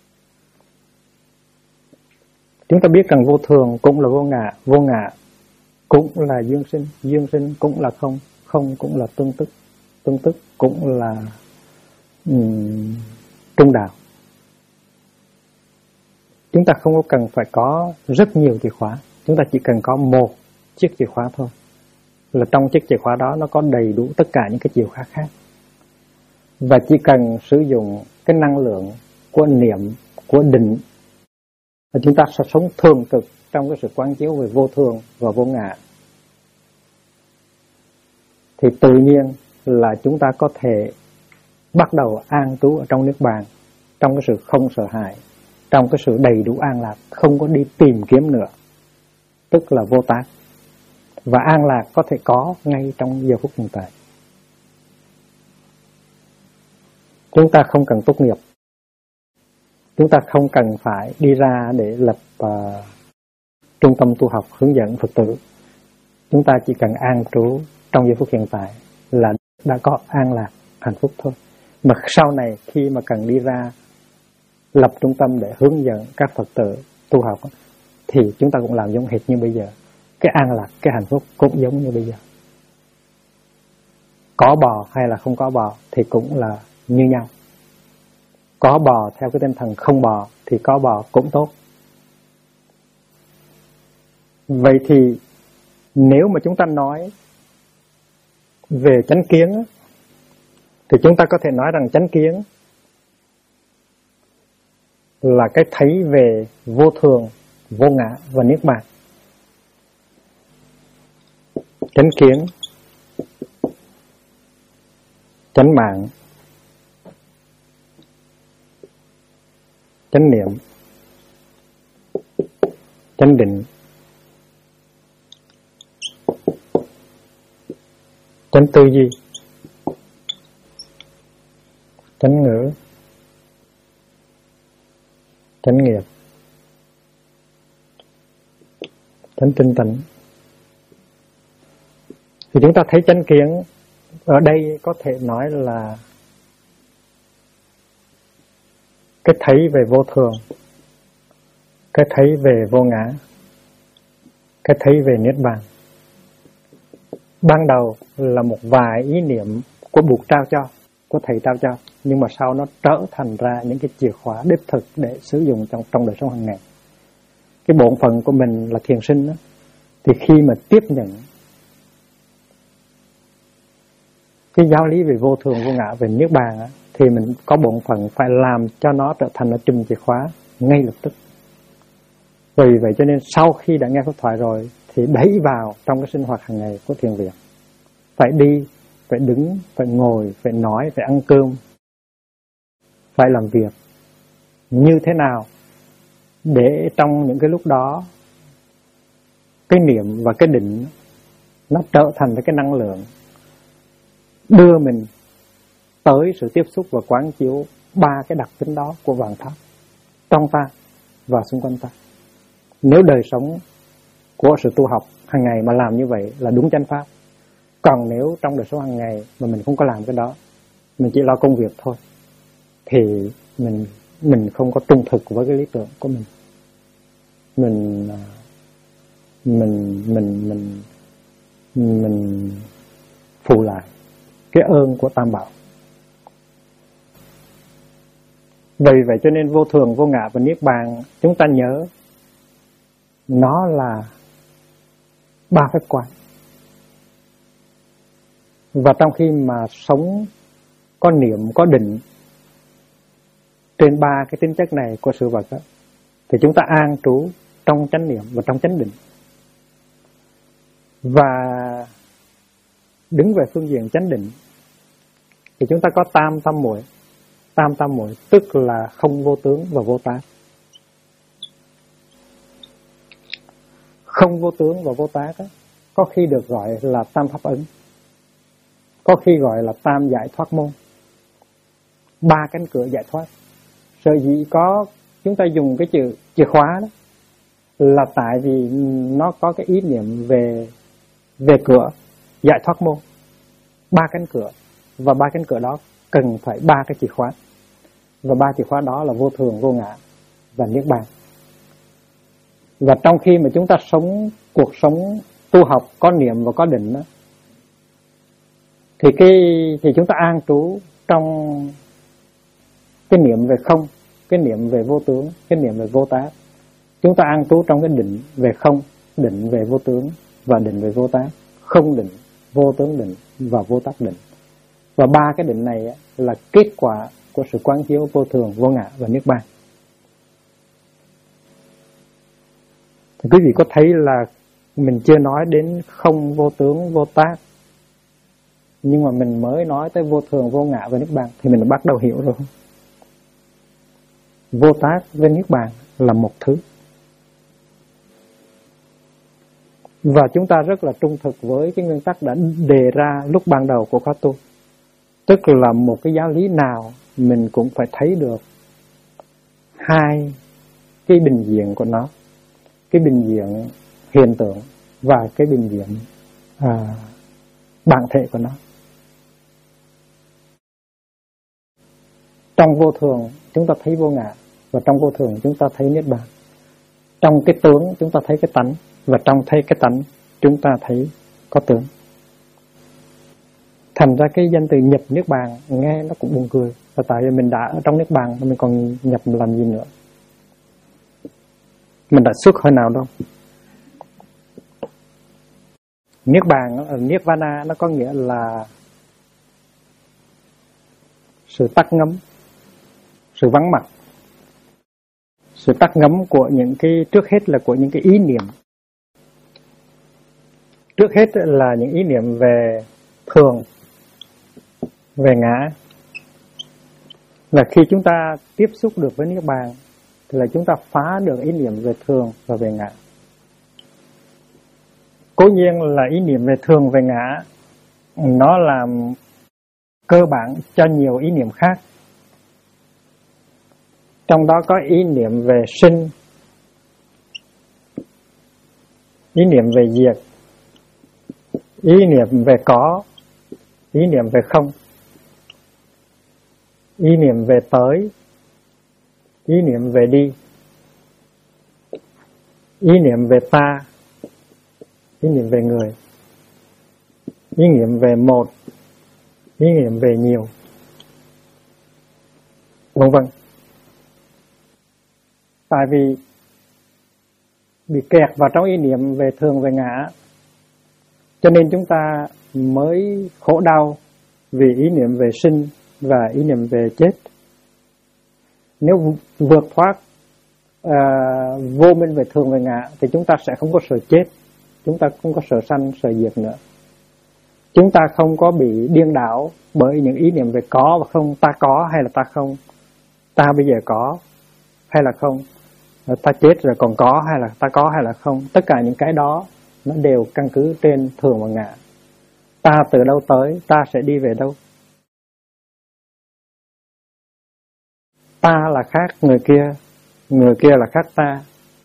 Chúng ta biết rằng vô thường cũng là vô ngã cũng là dương sinh cũng là không, không cũng là tương tức cũng là trung đạo. Chúng ta không có cần phải có rất nhiều chìa khóa, chúng ta chỉ cần có một chiếc chìa khóa thôi. Là trong chiếc chìa khóa đó nó có đầy đủ tất cả những cái chìa khóa khác. Và chỉ cần sử dụng cái năng lượng của niệm, của định, và chúng ta sẽ sống thường trực trong cái sự quán chiếu về vô thường và vô ngã, thì tự nhiên là chúng ta có thể bắt đầu an trú ở trong niết bàn, trong cái sự không sợ hãi, trong cái sự đầy đủ an lạc, không có đi tìm kiếm nữa, tức là vô tác. Và an lạc có thể có ngay trong giờ phút hiện tại. Chúng ta không cần tốt nghiệp, chúng ta không cần phải đi ra để lập trung tâm tu học hướng dẫn Phật tử. Chúng ta chỉ cần an trú trong giờ phút hiện tại là đã có an lạc, hạnh phúc thôi. Mà sau này khi mà cần đi ra lập trung tâm để hướng dẫn các Phật tử tu học thì chúng ta cũng làm giống hệt như bây giờ. Cái an lạc, cái hạnh phúc cũng giống như bây giờ. Có bò hay là không có bò thì cũng là như nhau. Có bò theo cái tinh thần không bò thì có bò cũng tốt. Vậy thì nếu mà chúng ta nói về chánh kiến thì chúng ta có thể nói rằng chánh kiến là cái thấy về vô thường, vô ngã và niết bàn. Chánh kiến, chánh mạng, chánh niệm, chánh định, chánh tư duy, chánh ngữ, chánh nghiệp, chánh tinh tấn. Thì chúng ta thấy chánh kiến ở đây có thể nói là cái thấy về vô thường, cái thấy về vô ngã, cái thấy về niết bàn. Ban đầu là một vài ý niệm của Bụt trao cho, của thầy trao cho, nhưng mà sau nó trở thành ra những cái chìa khóa đích thực để sử dụng trong đời sống hàng ngày. Cái bổn phận của mình là thiền sinh đó, thì khi mà tiếp nhận cái giáo lý về vô thường, vô ngã, về niết bàn á, thì mình có bổn phận phải làm cho nó trở thành một chùm chìa khóa ngay lập tức. Vì vậy cho nên sau khi đã nghe pháp thoại rồi thì đẩy vào trong cái sinh hoạt hàng ngày của thiền viện. Phải đi, phải đứng, phải ngồi, phải nói, phải ăn cơm, phải làm việc như thế nào để trong những cái lúc đó cái niệm và cái định nó trở thành cái năng lượng đưa mình tới sự tiếp xúc và quán chiếu ba cái đặc tính đó của vạn pháp trong ta và xung quanh ta. Nếu đời sống của sự tu học hàng ngày mà làm như vậy là đúng chánh pháp. Còn nếu trong đời sống hàng ngày mà mình không có làm cái đó, mình chỉ lo công việc thôi, thì mình không có trung thực với cái lý tưởng của mình. Mình phụ lại cái ơn của Tam Bảo. Vì vậy cho nên vô thường, vô ngã và niết bàn chúng ta nhớ nó là ba phép quán. Và trong khi mà sống có niệm, có định trên ba cái tính chất này của sự vật đó, thì chúng ta an trú trong chánh niệm và trong chánh định. Và đứng về phương diện chánh định thì chúng ta có tam tâm muội. Tam tâm muội tức là không vô tướng và vô tác. Không vô tướng và vô tác đó, có khi được gọi là tam pháp ấn, có khi gọi là tam giải thoát môn, ba cánh cửa giải thoát. Sở dĩ có chúng ta dùng cái chìa khóa đó là tại vì nó có cái ý niệm về cửa giải thoát môn, ba cánh cửa, và ba cánh cửa đó cần phải ba cái chìa khóa, và ba chìa khóa đó là vô thường, vô ngã và niết bàn. Và trong khi mà chúng ta sống cuộc sống tu học có niệm và có định đó, thì chúng ta an trú trong cái niệm về không, cái niệm về vô tướng, cái niệm về vô tác. Chúng ta an trú trong cái định về không, định về vô tướng và định về vô tác, không định, vô tướng định và vô tác định. Và ba cái định này là kết quả của sự quán chiếu vô thường, vô ngã và niết bàn. Thì quý vị có thấy là mình chưa nói đến không, vô tướng, vô tác, nhưng mà mình mới nói tới vô thường, vô ngã và niết bàn thì mình bắt đầu hiểu rồi. Vô tác với niết bàn là một thứ. Và chúng ta rất là trung thực với cái nguyên tắc đã đề ra lúc ban đầu của khóa tu. Tức là một cái giáo lý nào mình cũng phải thấy được hai cái bình diện của nó, cái bình diện hiện tượng và cái bình diện bản thể của nó. Trong vô thường chúng ta thấy vô ngã, và trong vô thường chúng ta thấy niết bàn. Trong cái tướng chúng ta thấy cái tánh, và trong thấy cái tánh chúng ta thấy có tướng. Thành ra cái danh từ nhập niết bàn nghe nó cũng buồn cười, là tại vì mình đã ở trong niết bàn, mình còn nhập làm gì nữa? Mình đã xuất hơi nào đâu. Niết bàn, nirvana nó có nghĩa là sự tắt ngấm, sự vắng mặt, sự tắt ngấm của những cái, trước hết là của những cái ý niệm. Trước hết là những ý niệm về thường, về ngã. Và khi chúng ta tiếp xúc được với niết bàn thì là chúng ta phá được ý niệm về thường và về ngã. Cố nhiên là ý niệm về thường, về ngã nó làm cơ bản cho nhiều ý niệm khác. Trong đó có ý niệm về sinh, ý niệm về diệt, ý niệm về có, ý niệm về không, ý niệm về tới, ý niệm về đi, ý niệm về ta, ý niệm về người, ý niệm về một, ý niệm về nhiều, vân vân. Tại vì bị kẹt vào trong ý niệm về thường, về ngã, cho nên chúng ta mới khổ đau vì ý niệm về sinh và ý niệm về chết. Nếu vượt thoát vô minh về thường về ngã thì chúng ta sẽ không có sợ chết, chúng ta không có sợ sanh sợ diệt nữa. Chúng ta không có bị điên đảo bởi những ý niệm về có và không, ta có hay là ta không, ta bây giờ có hay là không, ta chết rồi còn có hay là ta có hay là không. Tất cả những cái đó nó đều căn cứ trên thường và ngã. Ta từ đâu tới, ta sẽ đi về đâu. Ta là khác người kia là khác ta.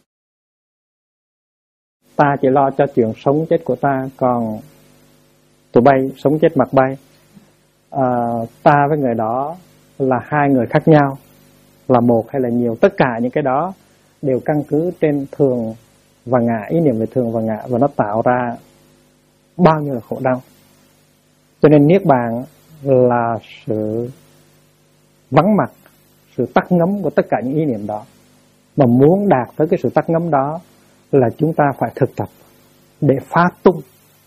Ta chỉ lo cho chuyện sống chết của ta, còn tụi bay sống chết mặc bay. Ta với người đó là hai người khác nhau, là một hay là nhiều. Tất cả những cái đó đều căn cứ trên thường và ngã, ý niệm về thường và ngã, và nó tạo ra bao nhiêu là khổ đau. Cho nên niết bàn là sự vắng mặt, sự tắt ngấm của tất cả những ý niệm đó. Mà muốn đạt tới cái sự tắt ngấm đó là chúng ta phải thực tập để phá tung.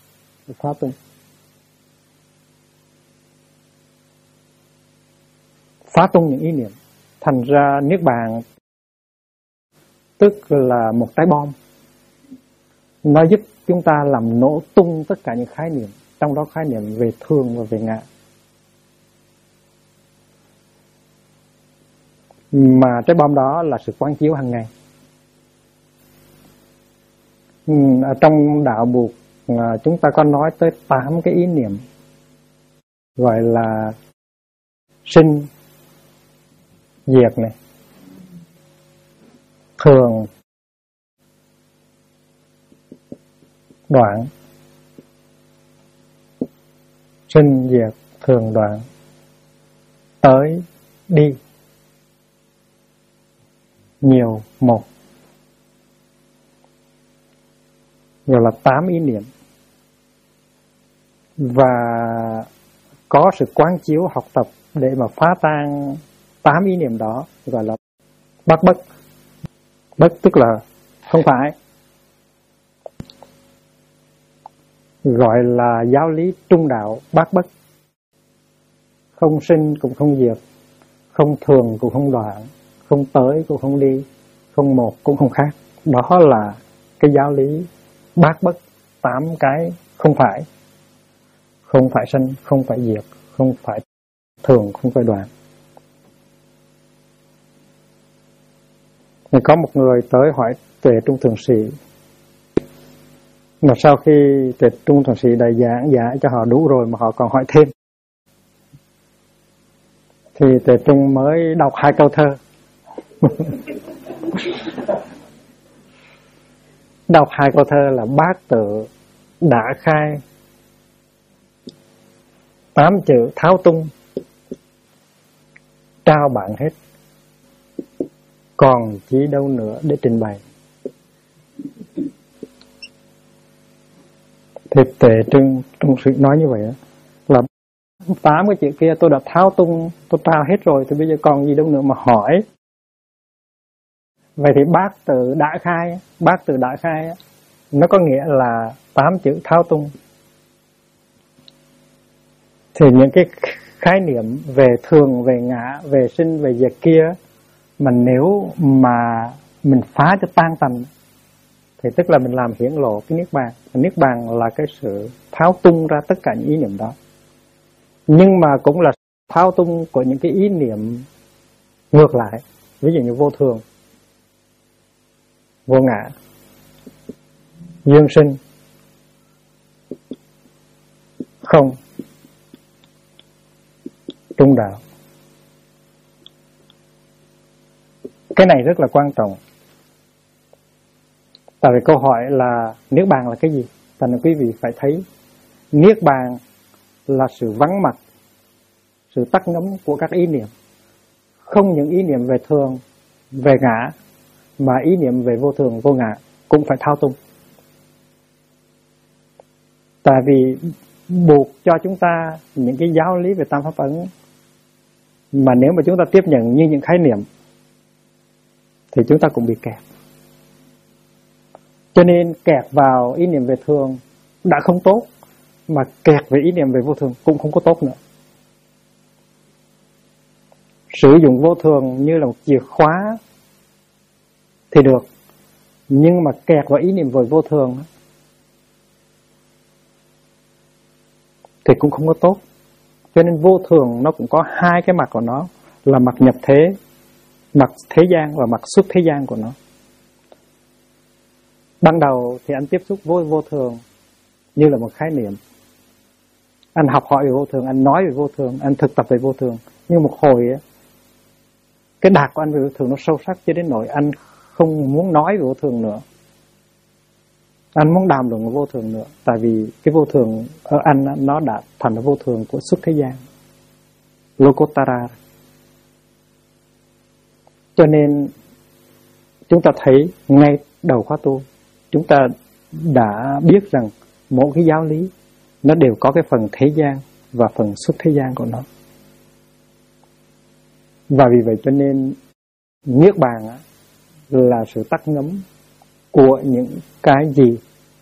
Phá tung những ý niệm. Thành ra niết bàn tức là một trái bom. Nó giúp chúng ta làm nổ tung tất cả những khái niệm, trong đó khái niệm về thường và về ngã. Mà trái bom đó là sự quán chiếu hàng ngày. Ở trong đạo Bụt chúng ta có nói tới 8 cái ý niệm, gọi là sinh, diệt này, thường, đoạn. Sinh, diệt, thường, đoạn, tới, đi, nhiều, một. Rồi là 8 ý niệm. Và có sự quán chiếu học tập để mà phá tan 8 ý niệm đó, gọi là bát bất. Bất tức là không phải. Gọi là giáo lý trung đạo bát bất. Không sinh cũng không diệt, không thường cũng không đoạn, không tới cũng không đi, không một cũng không khác. Đó là cái giáo lý bát bất, 8 cái không phải. Không phải sinh, không phải diệt, không phải thường, không phải đoạn. Thì có một người tới hỏi Tuệ Trung Thượng Sĩ, mà sau khi Tuệ Trung Thượng Sĩ đã giảng cho họ đủ rồi mà họ còn hỏi thêm, thì Tuệ Trung mới đọc 2 câu thơ. Đọc 2 câu thơ là bát tự đã khai, 8 chữ tháo tung, trao bạn hết, còn chỉ đâu nữa để trình bày. Thì Tuệ Trung Sĩ nói như vậy đó, là 8 cái chữ kia tôi đã tháo tung, tôi trao hết rồi, thì bây giờ còn gì đâu nữa mà hỏi. Vậy thì bát tự đã khai nó có nghĩa là 8 chữ tháo tung. Thì những cái khái niệm về thường, về ngã, về sinh, về diệt kia, mà nếu mà mình phá cho tan tành thì tức là mình làm hiển lộ cái niết bàn. Niết bàn là cái sự tháo tung ra tất cả những ý niệm đó. Nhưng mà cũng là tháo tung của những cái ý niệm ngược lại. Ví dụ như vô thường, vô ngã, dương sinh, không, trung đạo. Cái này rất là quan trọng. Tại vì câu hỏi là niết bàn là cái gì? Thành quý vị phải thấy niết bàn là sự vắng mặt, sự tắt ngấm của các ý niệm. Không những ý niệm về thường, về ngã, mà ý niệm về vô thường, vô ngã cũng phải thao tung. Tại vì buộc cho chúng ta những cái giáo lý về tam pháp ấn, mà nếu mà chúng ta tiếp nhận như những khái niệm thì chúng ta cũng bị kẹt. Cho nên kẹt vào ý niệm về thường đã không tốt, mà kẹt về ý niệm về vô thường cũng không có tốt nữa. Sử dụng vô thường như là một chìa khóa thì được. Nhưng mà kẹt vào ý niệm vô thường thì cũng không có tốt. Cho nên vô thường nó cũng có hai cái mặt của nó, là mặt nhập thế, mặt thế gian và mặt xuất thế gian của nó. Ban đầu thì anh tiếp xúc với vô thường như là một khái niệm. Anh học hỏi về vô thường, anh nói về vô thường, anh thực tập về vô thường. Nhưng một hồi cái đạt của anh về vô thường nó sâu sắc cho đến nỗi anh không muốn nói về vô thường nữa. Anh muốn đàm luận về vô thường nữa. Tại vì cái vô thường ở anh nó đã thành là vô thường của xuất thế gian, Lokotara. Cho nên chúng ta thấy ngay đầu khóa tu, chúng ta đã biết rằng mỗi cái giáo lý nó đều có cái phần thế gian và phần xuất thế gian của nó. Và vì vậy cho nên Niết Bàn là sự tắt ngấm của những cái gì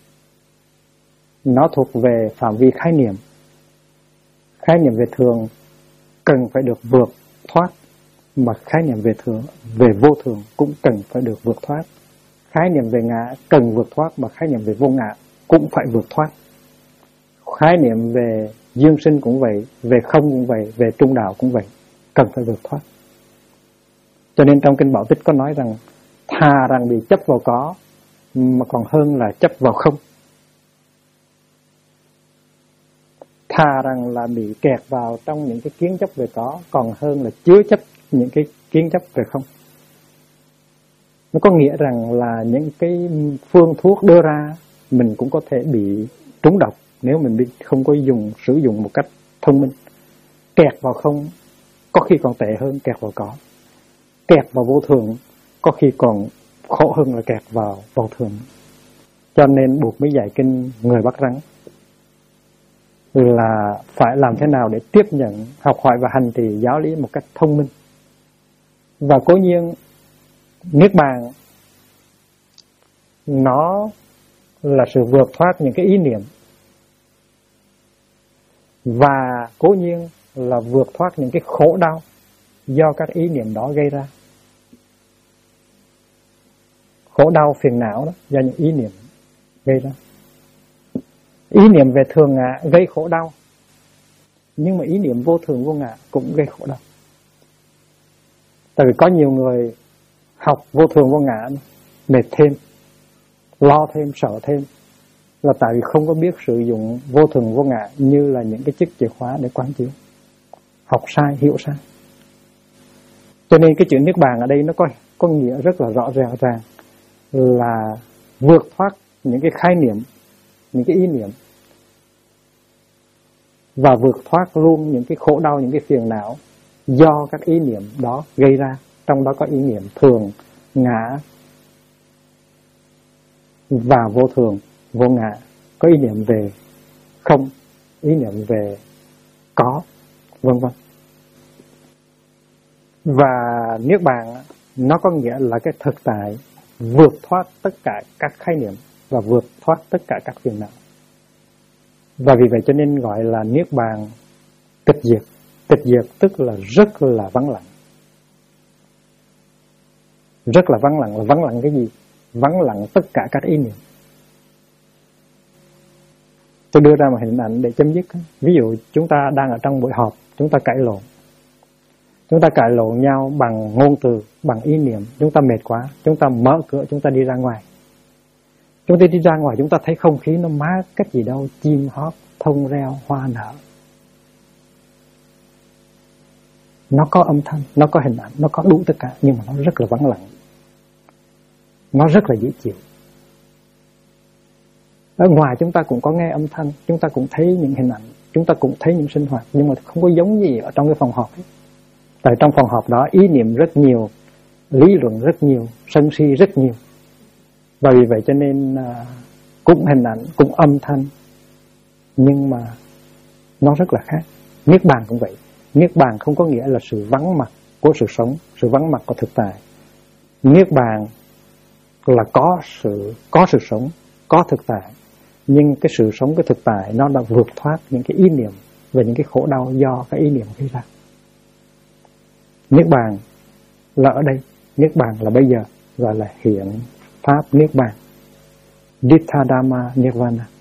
nó thuộc về phạm vi khái niệm. Khái niệm về thường cần phải được vượt thoát, mà khái niệm về vô thường cũng cần phải được vượt thoát. Khái niệm về ngã cần vượt thoát, mà khái niệm về vô ngã cũng phải vượt thoát. Khái niệm về dương sinh cũng vậy, về không cũng vậy, về trung đạo cũng vậy, cần phải vượt thoát. Cho nên trong Kinh Bảo Tích có nói rằng thà rằng bị chấp vào có mà còn hơn là chấp vào không. Thà rằng là bị kẹt vào trong những cái kiến chấp về có còn hơn là chứa chấp những cái kiến chấp về không. Nó có nghĩa rằng là những cái phương thuốc đưa ra mình cũng có thể bị trúng độc nếu mình không có sử dụng một cách thông minh. Kẹt vào không có khi còn tệ hơn kẹt vào có. Kẹt vào vô thường có khi còn khổ hơn là kẹt vào vô thường. Cho nên buộc mới dạy kinh người bắt rắn là phải làm thế nào để tiếp nhận, học hỏi và hành trì giáo lý một cách thông minh. Và cố nhiên Niết Bàn nó là sự vượt thoát những cái ý niệm, và cố nhiên là vượt thoát những cái khổ đau do các ý niệm đó gây ra. Khổ đau phiền não đó do những ý niệm gây ra. Ý niệm về thường ngã gây khổ đau, nhưng mà ý niệm vô thường vô ngã cũng gây khổ đau. Tại vì có nhiều người học vô thường vô ngã mệt thêm, lo thêm, sợ thêm, là tại vì không có biết sử dụng vô thường vô ngã như là những cái chiếc chìa khóa để quán chiếu. Học sai, hiểu sai. Cho nên cái chữ Niết Bàn ở đây nó có nghĩa rất là rõ ràng là vượt thoát những cái khái niệm, những cái ý niệm, và vượt thoát luôn những cái khổ đau, những cái phiền não do các ý niệm đó gây ra. Trong đó có ý niệm thường, ngã và vô thường, vô ngã. Có ý niệm về không, ý niệm về có, vân vân. Và Niết Bàn nó có nghĩa là cái thực tại vượt thoát tất cả các khái niệm và vượt thoát tất cả các phiền não. Và vì vậy cho nên gọi là Niết Bàn tịch diệt. Tịch diệt tức là rất là vắng lặng. Rất là vắng lặng. Là vắng lặng cái gì? Vắng lặng tất cả các ý niệm. Tôi đưa ra một hình ảnh để chấm dứt. Ví dụ chúng ta đang ở trong buổi họp, chúng ta cãi lộn. Chúng ta cãi lộn nhau bằng ngôn từ, bằng ý niệm. Chúng ta mệt quá, chúng ta mở cửa, chúng ta đi ra ngoài. Chúng ta đi ra ngoài, chúng ta thấy không khí nó mát, cách gì đâu, chim hót, thông reo, hoa nở. Nó có âm thanh, nó có hình ảnh, nó có đủ tất cả, nhưng mà nó rất là vắng lặng. Nó rất là dễ chịu. Ở ngoài chúng ta cũng có nghe âm thanh, chúng ta cũng thấy những hình ảnh, chúng ta cũng thấy những sinh hoạt, nhưng mà không có giống gì ở trong cái phòng họp ấy. Tại trong phòng họp đó ý niệm rất nhiều, lý luận rất nhiều, sân si rất nhiều. Và vì vậy cho nên cũng hình ảnh, cũng âm thanh, nhưng mà nó rất là khác. Niết Bàn cũng vậy. Niết Bàn không có nghĩa là sự vắng mặt của sự sống, sự vắng mặt của thực tại. Niết Bàn là có sự sống, có thực tại. Nhưng cái sự sống, cái thực tại nó đã vượt thoát những cái ý niệm và những cái khổ đau do cái ý niệm gây ra. Niết Bàn là ở đây, Niết Bàn là bây giờ, gọi là hiện pháp niết bàn, Dittha Dhamma Nirvana.